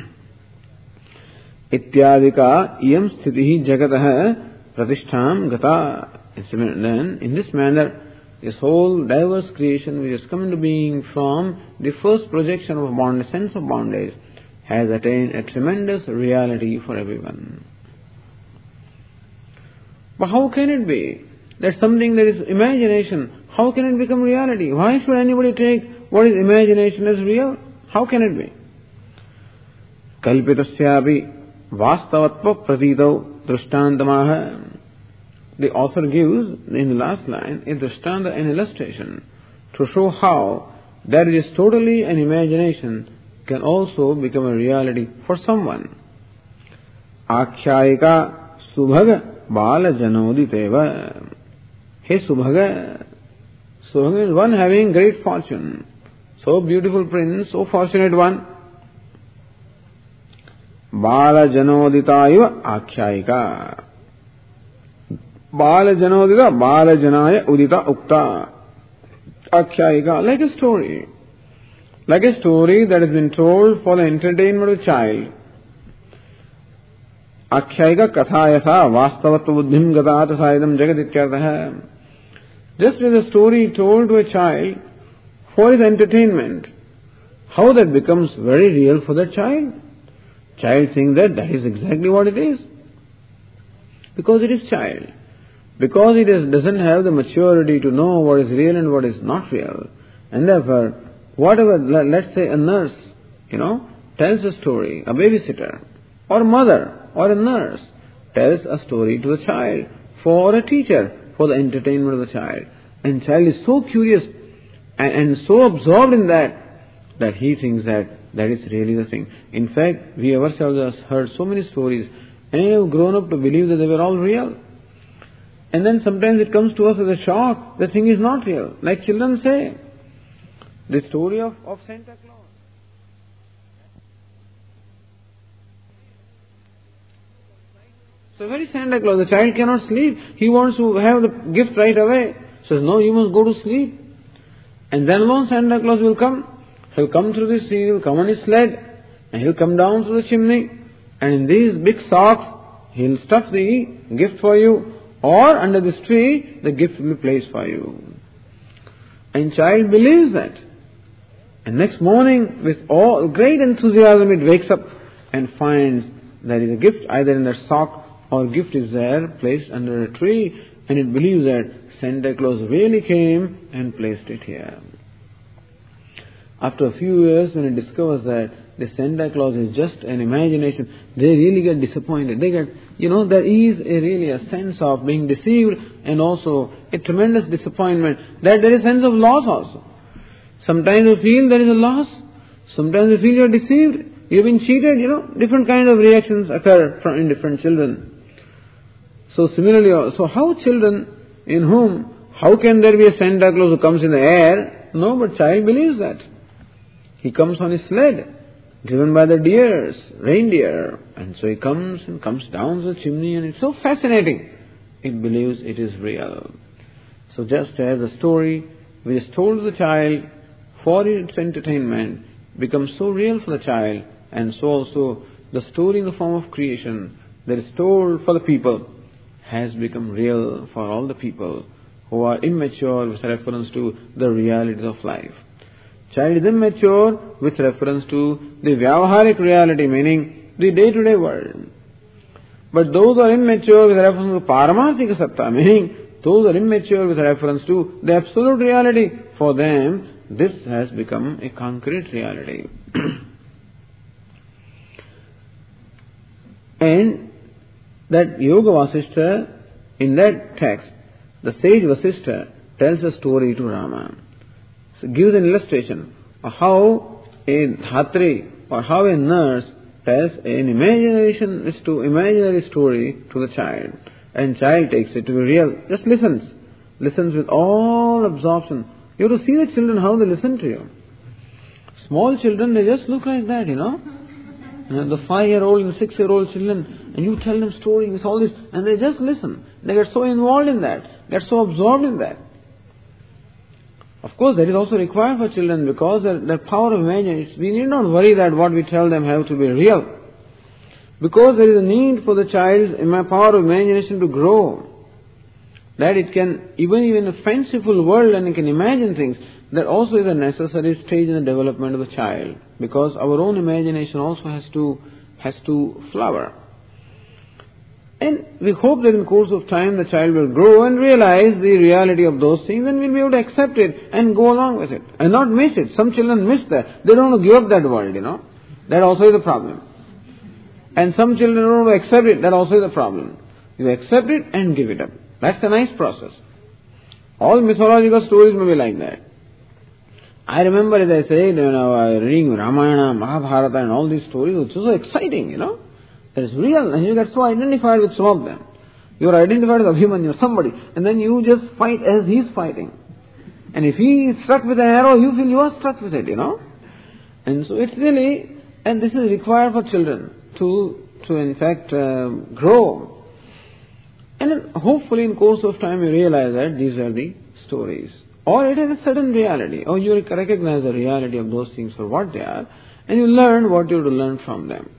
Ityadika iyam sthitihi jagatah pratishtham gata. Then, in this manner, this whole diverse creation which has come into being from the first projection of bondage, sense of bondage, has attained a tremendous reality for everyone. But how can it be that something that is imagination, how can it become reality? Why should anybody take what is imagination as real? How can it be? Kalpitasyapi vastavatva pratitau drishtantamaha. The author gives, in the last line, a drishtanta, an illustration, to show how that which is totally an imagination can also become a reality for someone. Akshayika subhaga bala janoditeva. Hey Subhaga, Subhaga is one having great fortune. So beautiful prince, so fortunate one. Bala janoditaiva akshayika. Bala janodita, bala janaya udita ukta. Akshayika, like a story. Like a story that has been told for the entertainment of a child. Akshayika kathayatha vastavatva buddhim gata saidam jagat ityartha. Just as a story told to a child for his entertainment, how that becomes very real for the child. Child thinks that that is exactly what it is. Because it is child. Because it is, doesn't have the maturity to know what is real and what is not real. And therefore, whatever, let's say a nurse, you know, tells a story, a babysitter, or a mother, or a nurse, tells a story to a child, for a teacher, for the entertainment of the child. And child is so curious and, and so absorbed in that, that he thinks that that is really the thing. In fact, we ourselves have heard so many stories and have grown up to believe that they were all real. And then sometimes it comes to us as a shock, the thing is not real. Like children say, the story of, of Santa Claus. So very Santa Claus, the child cannot sleep. He wants to have the gift right away. Says, no, you must go to sleep. And then alone Santa Claus will come. He'll come through the sea, he'll come on his sled. And he'll come down through the chimney, and in these big socks, he'll stuff the gift for you, or under this tree, the gift will be placed for you. And child believes that. And next morning, with all great enthusiasm, it wakes up and finds there is a gift either in that sock or gift is there placed under a tree, and it believes that Santa Claus really came and placed it here. After a few years, when it discovers that the Santa Claus is just an imagination, they really get disappointed. They get, you know, there is a really a sense of being deceived and also a tremendous disappointment that there is a sense of loss also. Sometimes you feel there is a loss. Sometimes you feel you are deceived. You have been cheated, you know. Different kinds of reactions occur from in different children. So similarly, so how children in whom, how can there be a Santa Claus who comes in the air? No, but child believes that. He comes on his sled, driven by the deers, reindeer. And so he comes and comes down the chimney, and it's so fascinating. It believes it is real. So just as the story which is told to the child for its entertainment becomes so real for the child, and so also the story in the form of creation that is told for the people has become real for all the people who are immature with reference to the realities of life. Child is immature with reference to the vyavaharik reality, meaning the day-to-day world. But those who are immature with reference to paramarthika satta, meaning those who are immature with reference to the absolute reality, for them this has become a concrete reality. And that Yoga Vasishtha, in that text, the sage Vasishtha tells a story to Rama. So gives an illustration of how a dhatri or how a nurse tells an imagination, to imaginary story to the child, and child takes it to be real. Just listens, listens with all absorption. You have to see the children how they listen to you. Small children, they just look like that, you know. And the five-year-old and six-year-old children, and you tell them stories with all this, and they just listen. They get so involved in that, get so absorbed in that. Of course, that is also required for children because the, the power of imagination, we need not worry that what we tell them have to be real. Because there is a need for the child's power of imagination to grow. That it can, even in a fanciful world and it can imagine things, that also is a necessary stage in the development of the child. Because our own imagination also has to, has to flower. And we hope that in the course of time the child will grow and realize the reality of those things, and will be able to accept it and go along with it and not miss it. Some children miss that. They don't want to give up that world, you know. That also is a problem. And some children don't want to accept it. That also is a problem. You accept it and give it up. That's a nice process. All mythological stories may be like that. I remember, as I said, when I was reading Ramayana, Mahabharata and all these stories, it was so exciting, you know. That is real, and you get so identified with some of them. You are identified with Abhimanyu or somebody, and then you just fight as he is fighting. And if he is struck with an arrow, you feel you are struck with it, you know. And so it's really, and this is required for children to, to in fact, uh, grow. And then hopefully in course of time you realize that these are the stories. Or it has a certain reality, or you recognize the reality of those things for what they are, and you learn what you have to learn from them.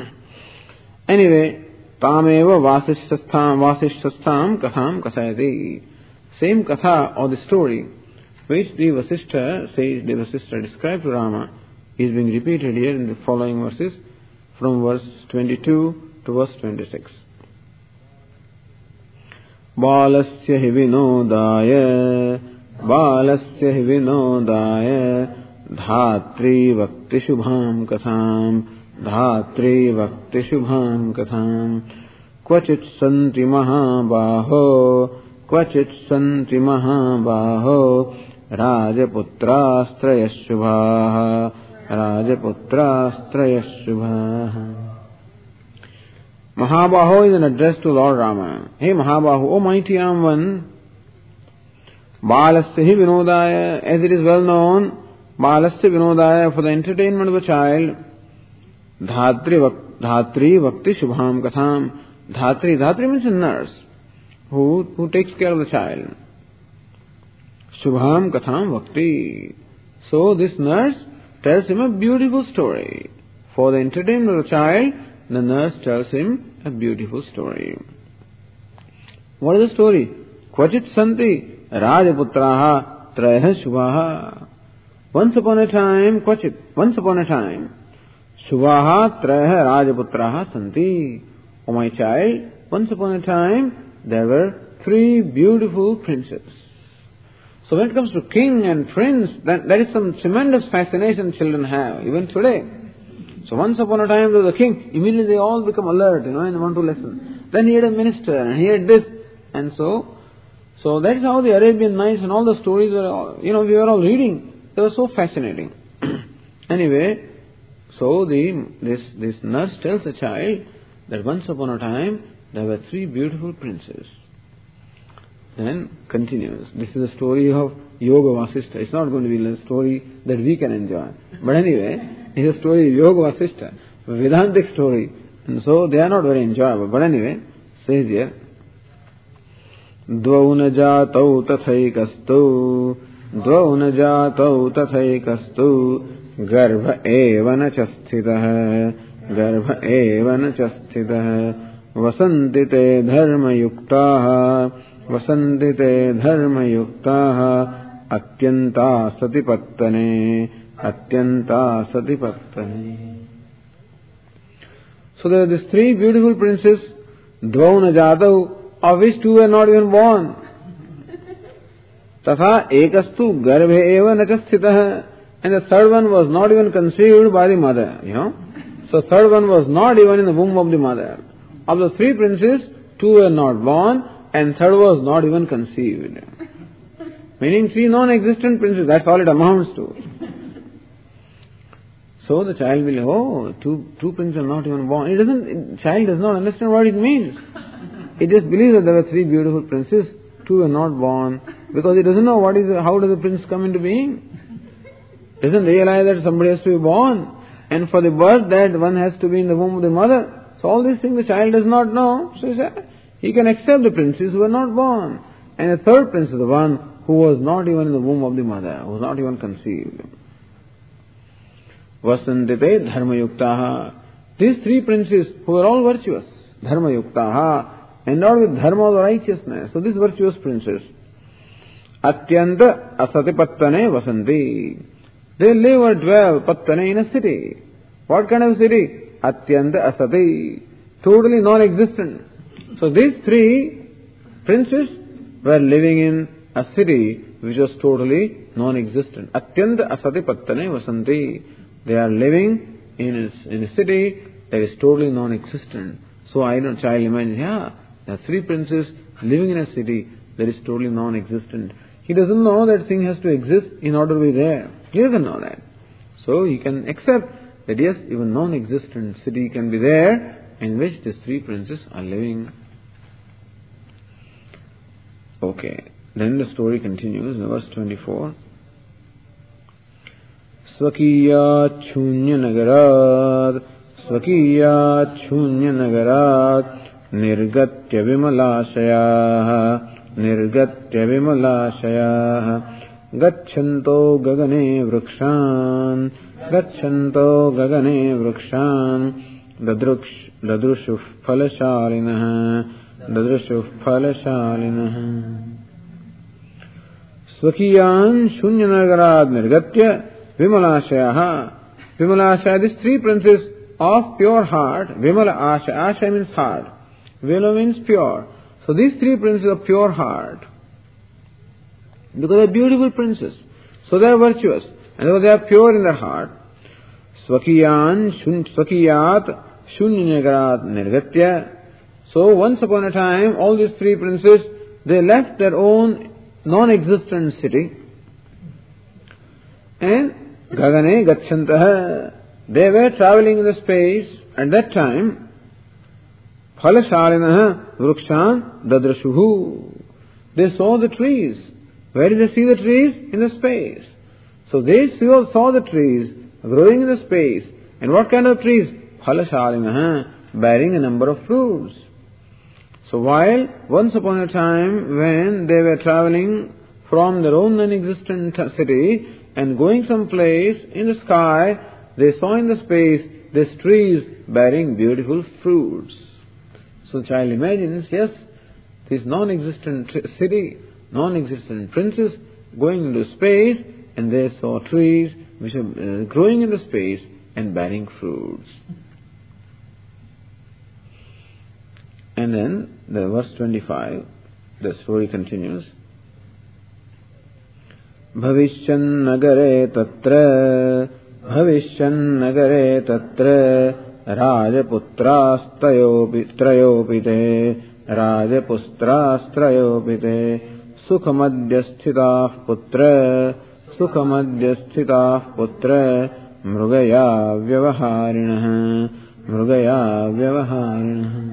Anyway, tameva vasishthastham vasishthastham katham kasayati. Same katha or the story which the Vasishtha says, the Vasishtha described to Rama, is being repeated here in the following verses from verse twenty-two to verse twenty-six. Balasya hi vinodaya balasya hi vinodaya dhatri vakti shubham katham Dhatri Vakti Shubham Katham Kvachit Santi Mahabaho Kvachit Santi Mahabaho Rajaputrastraya Shubhaha Rajaputrastraya Shubhaha. Mahabaho is an address to Lord Rama. Hey Mahabaho, O mighty arm one, Balasya hi Vinodaya, as it is well known, Balasya Vinodaya, for the entertainment of a child, Dhatri Dhatri Vakti Shubham Katham. Dhatri, Dhatri means a nurse who, who takes care of the child. Shubham Katham Vakti. So this nurse tells him a beautiful story For the entertainment of the child, the nurse tells him a beautiful story. What is the story? Kvachit santi rajaputraha trayah shubhaha. Once upon a time, kvachit, once upon a time, shubhaha trayah rajaputraha santi. O my child, once upon a time, there were three beautiful princes. So when it comes to king and prince, that, that is some tremendous fascination children have, even today. So once upon a time there was a king, immediately they all become alert, you know, and want to listen. Then he had a minister, and he had this, and so, so that is how the Arabian Nights and all the stories were, all, you know, we were all reading. They were so fascinating. Anyway, so the, this, this nurse tells the child that once upon a time there were three beautiful princes. Then continues. This is a story of Yoga Vasishtha. It's not going to be a story that we can enjoy. But anyway, it's a story of Yoga Vasishtha, a Vedantic story. And so they are not very enjoyable. But anyway, says here, Dvau na jatau tathaikastu, Dvau na jatau tathaikastu, Garbha eva na chasthitah, Garbha eva na chasthitah, Vasantite dharma yuktaha, Vasantite dharma yuktaha, Atyanta satipattane, Atyanta satipattane. So there are these three beautiful princes, Dvau na jatau, of which two were not even born. Tatha ekastu garbhe eva nachasthitah, and the third one was not even conceived by the mother, you know. So third one was not even in the womb of the mother. Of the three princes, two were not born, and third was not even conceived. Meaning three non-existent princes, that's all it amounts to. So the child will, oh, two, two princes are not even born. It doesn't, child does not understand what it means. It just believes that there were three beautiful princes, two were not born, because it doesn't know what is, how does the prince come into being. Doesn't realize that somebody has to be born, and for the birth that one has to be in the womb of the mother. So all these things the child does not know. So he can accept the princes who were not born. And the third prince is the one who was not even in the womb of the mother, who was not even conceived. Vasantite dharma yuktaha. These three princes who were all virtuous, dharma yuktaha, endowed with dharma or righteousness. So these virtuous princes, atyanta asati pattane vasanti. They live or dwell pattane in a city. What kind of city? Atyanta asati. Totally non-existent. So these three princes were living in a city which was totally non-existent. Atyanta asati pattane vasanti. They are living in a, in a city that is totally non-existent. So I don't, child imagine, yeah, there are three princes living in a city that is totally non-existent. He doesn't know that thing has to exist in order to be there. He doesn't know that. So he can accept that yes, even non-existent city can be there in which these three princes are living. Okay, then the story continues in verse twenty-four. Svakiyat shunya nagarat, Svakiyat shunya nagarat, Nirgatya vimalashaya, Nirgatya vimalashaya, Gachanto gagane vrikshan, Gachanto gagane vrikshan, Dadrush, Dadrushuf phalashalinaha, Dadrushuf phalashalinaha. Swakiyan shunya nagarat nirgatya vimalashaya. Vimalashaya, these three princes of pure heart. Vimala Asha. Asha means heart. Vimala means pure. So these three princes of pure heart, because they are beautiful princes, so they are virtuous, and because they are pure in their heart. Swakiyan, shun, Swakiyat, Shunyagarat Nirgatya. So once upon a time, all these three princes, they left their own non-existent city, and Gagane Gachantaha, they were traveling in the space. At that time, Phalashalinaha Vrukshan Dadrashuhu. They saw the trees. Where did they see the trees? In the space. So they saw the trees growing in the space. And what kind of trees? Phalashalinaha, bearing a number of fruits. So while once upon a time when they were traveling from their own non-existent city and going someplace in the sky, they saw in the space this tree is bearing beautiful fruits. So the child imagines, yes, this non-existent city, non-existent princess going into space, and they saw trees which are uh, growing in the space and bearing fruits. And then the verse twenty-five, the story continues. Bhavishyan nagare tatra Bhavishyan nagare tatra Rajaputrastrayopite Rajapustrastrayopite Sukhamadhyasthitah putra Sukhamadhyasthitah putra Mrugaya vyavaharinah Mrugaya vyavaharinah.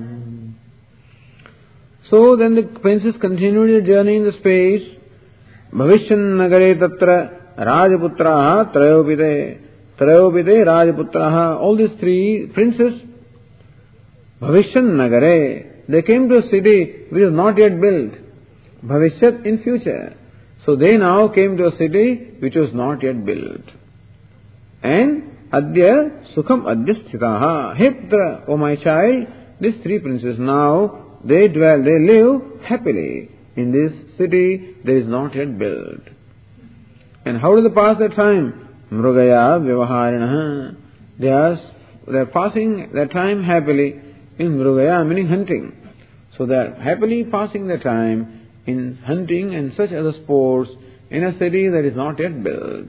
So then the princess continued the journey in the space. Bhavishyan nagare tatra Rajaputraha Trayopite Trayopite Rajaputraha. All these three princes, Bhavishyan nagare, they came to a city which was not yet built. Bhavishyat in future. So they now came to a city which was not yet built. And Adya Sukham Adya Sthitaha. Hey Putra, O my child, these three princes now, they dwell, they live happily in this city that is not yet built. And how do they pass their time? Mrugaya vyavaharinaha. They are, they are passing their time happily in Mrugaya, meaning hunting. So they are happily passing their time in hunting and such other sports in a city that is not yet built.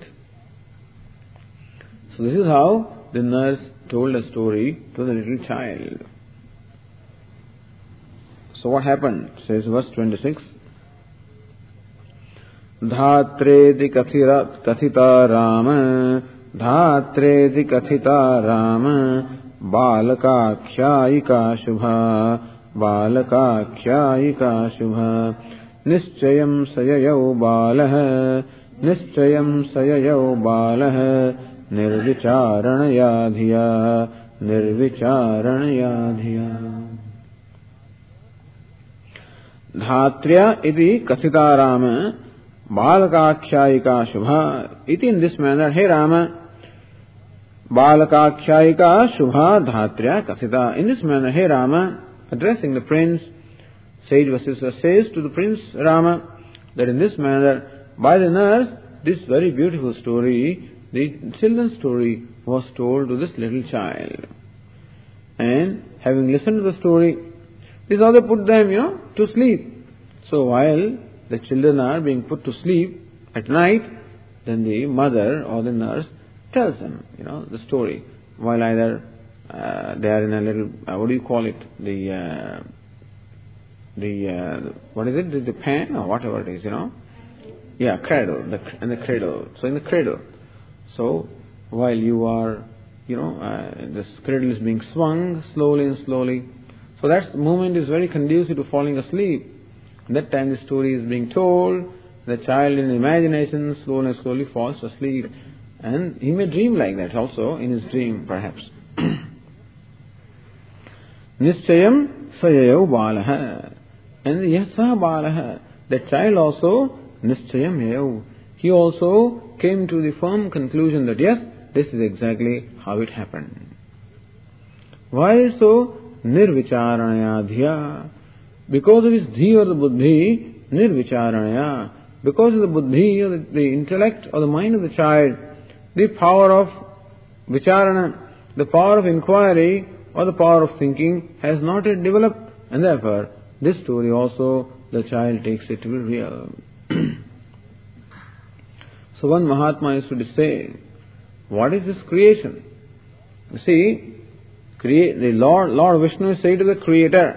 So this is how the nurse told a story to the little child. So what happened? Says verse twenty-six. Dhatredi kathira kathita rama Dhatredi kathita rama Balakakhyayika shubha Balakakhyayika shubha Nischayam sayayau balah Nischayam sayayau balah Nirvicharanaya dhiya Nirvicharanaya dhiya. Dhatrya iti kasita Rama Balakakhyayika Shubha. Iti in this manner, hey Rama, Balakakhyayika Shubha Dhatrya Kasita. In this manner, hey Rama, addressing the prince, Sage Vasishtha says to the prince Rama that in this manner, by the nurse, this very beautiful story, the children's story, was told to this little child. And having listened to the story, this is how they put them, you know, to sleep. So while the children are being put to sleep at night, then the mother or the nurse tells them, you know, the story. While either uh, they are in a little, uh, what do you call it? The, uh, the uh, what is it? The, the pan or whatever it is, you know? Yeah, cradle, the, in the cradle. So in the cradle. So while you are, you know, uh, this cradle is being swung slowly and slowly. So that moment is very conducive to falling asleep. That time the story is being told, the child in imagination slowly and slowly falls asleep. And he may dream like that also, in his dream perhaps. Nischayam sayayav balaha. And yasa balaha. That child also, nischayam yayav. He also came to the firm conclusion that yes, this is exactly how it happened. Why so? Nirvicharanaya dhiya. Because of his dhi or the buddhi, nirvicharanaya. Because of the buddhi or the, the intellect or the mind of the child, the power of vicharana, the power of inquiry or the power of thinking has not yet developed, and therefore this story also the child takes it to be real. So one Mahatma used to say, what is this creation? You see, create, the Lord, Lord Vishnu is said to the Creator.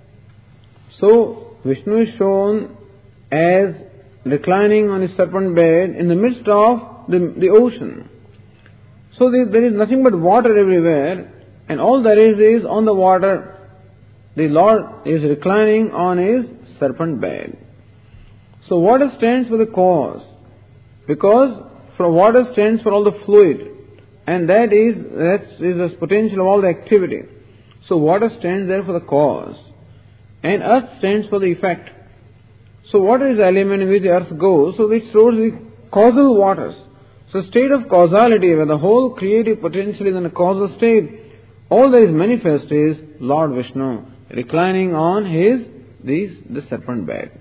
So Vishnu is shown as reclining on his serpent bed in the midst of the, the ocean. So there, there is nothing but water everywhere, and all there is is on the water. The Lord is reclining on his serpent bed. So water stands for the cause, because for water stands for all the fluid, and that is that is the potential of all the activity. So water stands there for the cause, and earth stands for the effect. So water is the element in which the earth goes, so it stores the causal waters. So state of causality, where the whole creative potential is in a causal state, all that is manifest is Lord Vishnu reclining on his these the serpent bed.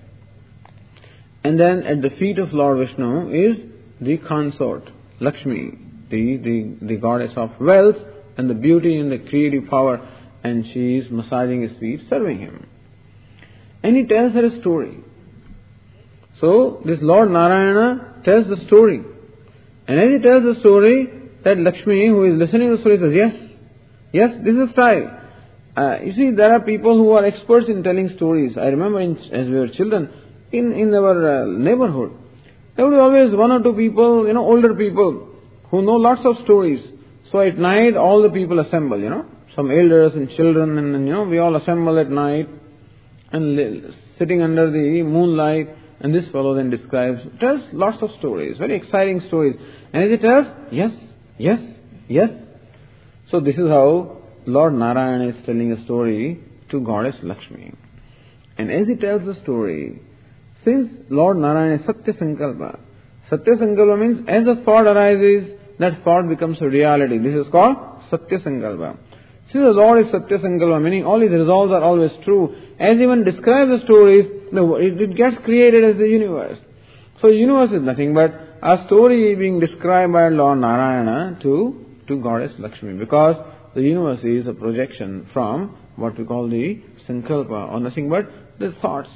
And then at the feet of Lord Vishnu is the consort, Lakshmi, the, the, the goddess of wealth and the beauty and the creative power, and she is massaging his feet, serving him. And he tells her a story. So this Lord Narayana tells the story. And as he tells the story, that Lakshmi, who is listening to the story, says, yes, yes, this is style. Uh, you see, there are people who are experts in telling stories. I remember in, as we were children, in, in our uh, neighborhood, there would be always one or two people, you know, older people, who know lots of stories. So at night, all the people assemble, you know, some elders and children, and, you know, we all assemble at night, and li- sitting under the moonlight, and this fellow then describes, tells lots of stories, very exciting stories. And as he tells, yes, yes, yes. So this is how Lord Narayana is telling a story to Goddess Lakshmi. And as he tells the story, since Lord Narayana is Satya Sankalpa, Satya Sankalpa means as a thought arises, that thought becomes a reality. This is called Satya Sankalpa. Since the Lord is Satya Sankalpa, meaning all his resolves are always true, as he even describes the stories, it gets created as the universe. So the universe is nothing but a story being described by Lord Narayana to, to Goddess Lakshmi, because the universe is a projection from what we call the Sankalpa, or nothing but the thoughts.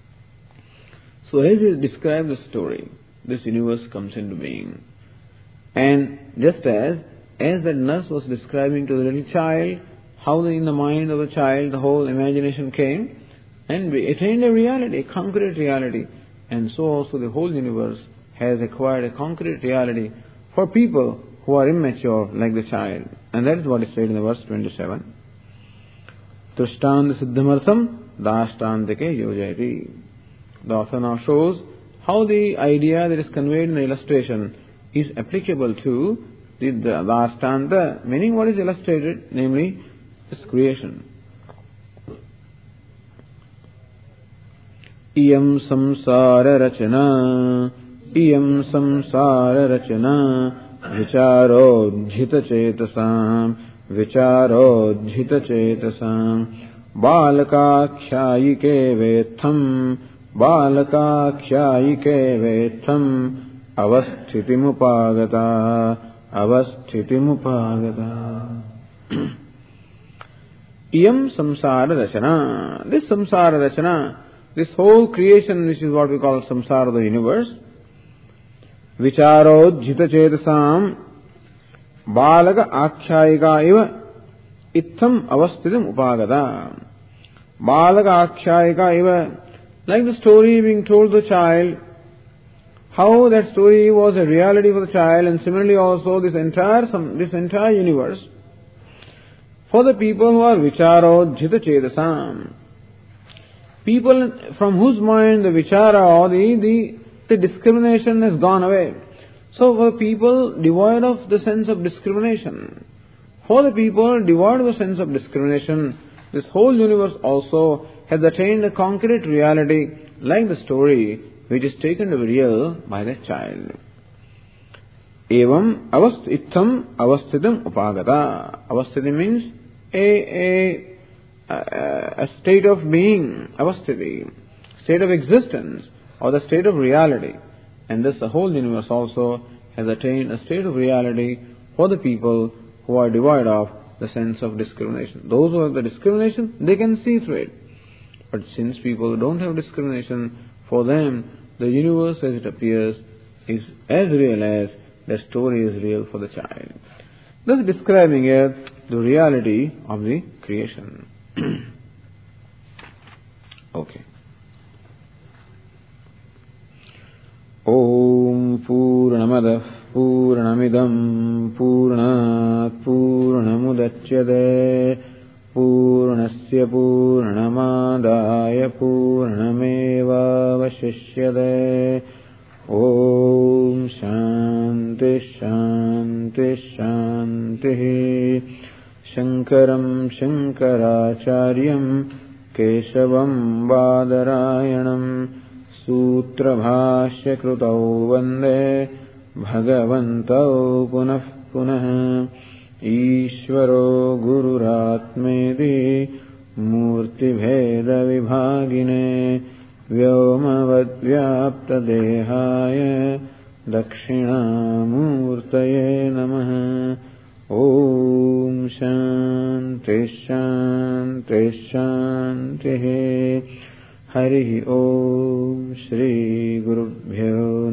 So as he describes the story, this universe comes into being. And just as, as that nurse was describing to the little child, how the, in the mind of the child the whole imagination came, and we attained a reality, a concrete reality. And so also the whole universe has acquired a concrete reality for people who are immature like the child. And that is what is said in the verse twenty-seven. Tushtanda siddhamartham dashtantake yojayati. The author now shows how the idea that is conveyed in the illustration is applicable to the, the dashtanta, meaning what is illustrated, namely this creation. Iyam samsara rachana, iyam samsara rachana, vicharodhita chetasam, vicharodhita chetasam, balakakhyayike vetham, balakakhyayike vetham, avasthitimupaagata, avasthitimupaagata. Iyam samsara rachana. This samsara rachana, this whole creation, which is what we call samsara, the universe, vicharodhita chetasam, balaka akshayika iva ittham avasthitam upagata. Balaka akshayika iva, like the story being told to the child, how that story was a reality for the child, and similarly also this entire this entire universe, for the people who are vicharodhita chetasam, people from whose mind the vichara or the, the, the discrimination has gone away. So for people devoid of the sense of discrimination, for the people devoid of the sense of discrimination, this whole universe also has attained a concrete reality like the story which is taken to be real by that child. Evam avast ittham avasthitam upagata. Avasthiti means a, a, a state of being, avasthiti, state of existence, or the state of reality. And thus the whole universe also has attained a state of reality for the people who are devoid of the sense of discrimination. Those who have the discrimination, they can see through it. But since people don't have discrimination, for them the universe as it appears is as real as the story is real for the child. Thus describing here the reality of the creation. Okay. Om Purnamadav Purnamidam Purnat Purnamudachyate Purnasya Purnamadaya Purnameva Vashishyate. Om Shanti Shanti Shanti. Shankaram Shankaracharyam Keshavam Badarayanam Sutra Bhashya Krutau Vande भगवन्तौ पुनः पुनः ईश्वरो गुरुरात्मेति मूर्तिभेदविभागिने व्योमवद्व्याप्तदेहाय दक्षिणामूर्तये नमः। ॐ शान्ति शान्ति शान्तिः। हरिः ॐ श्रीगुरुभ्यो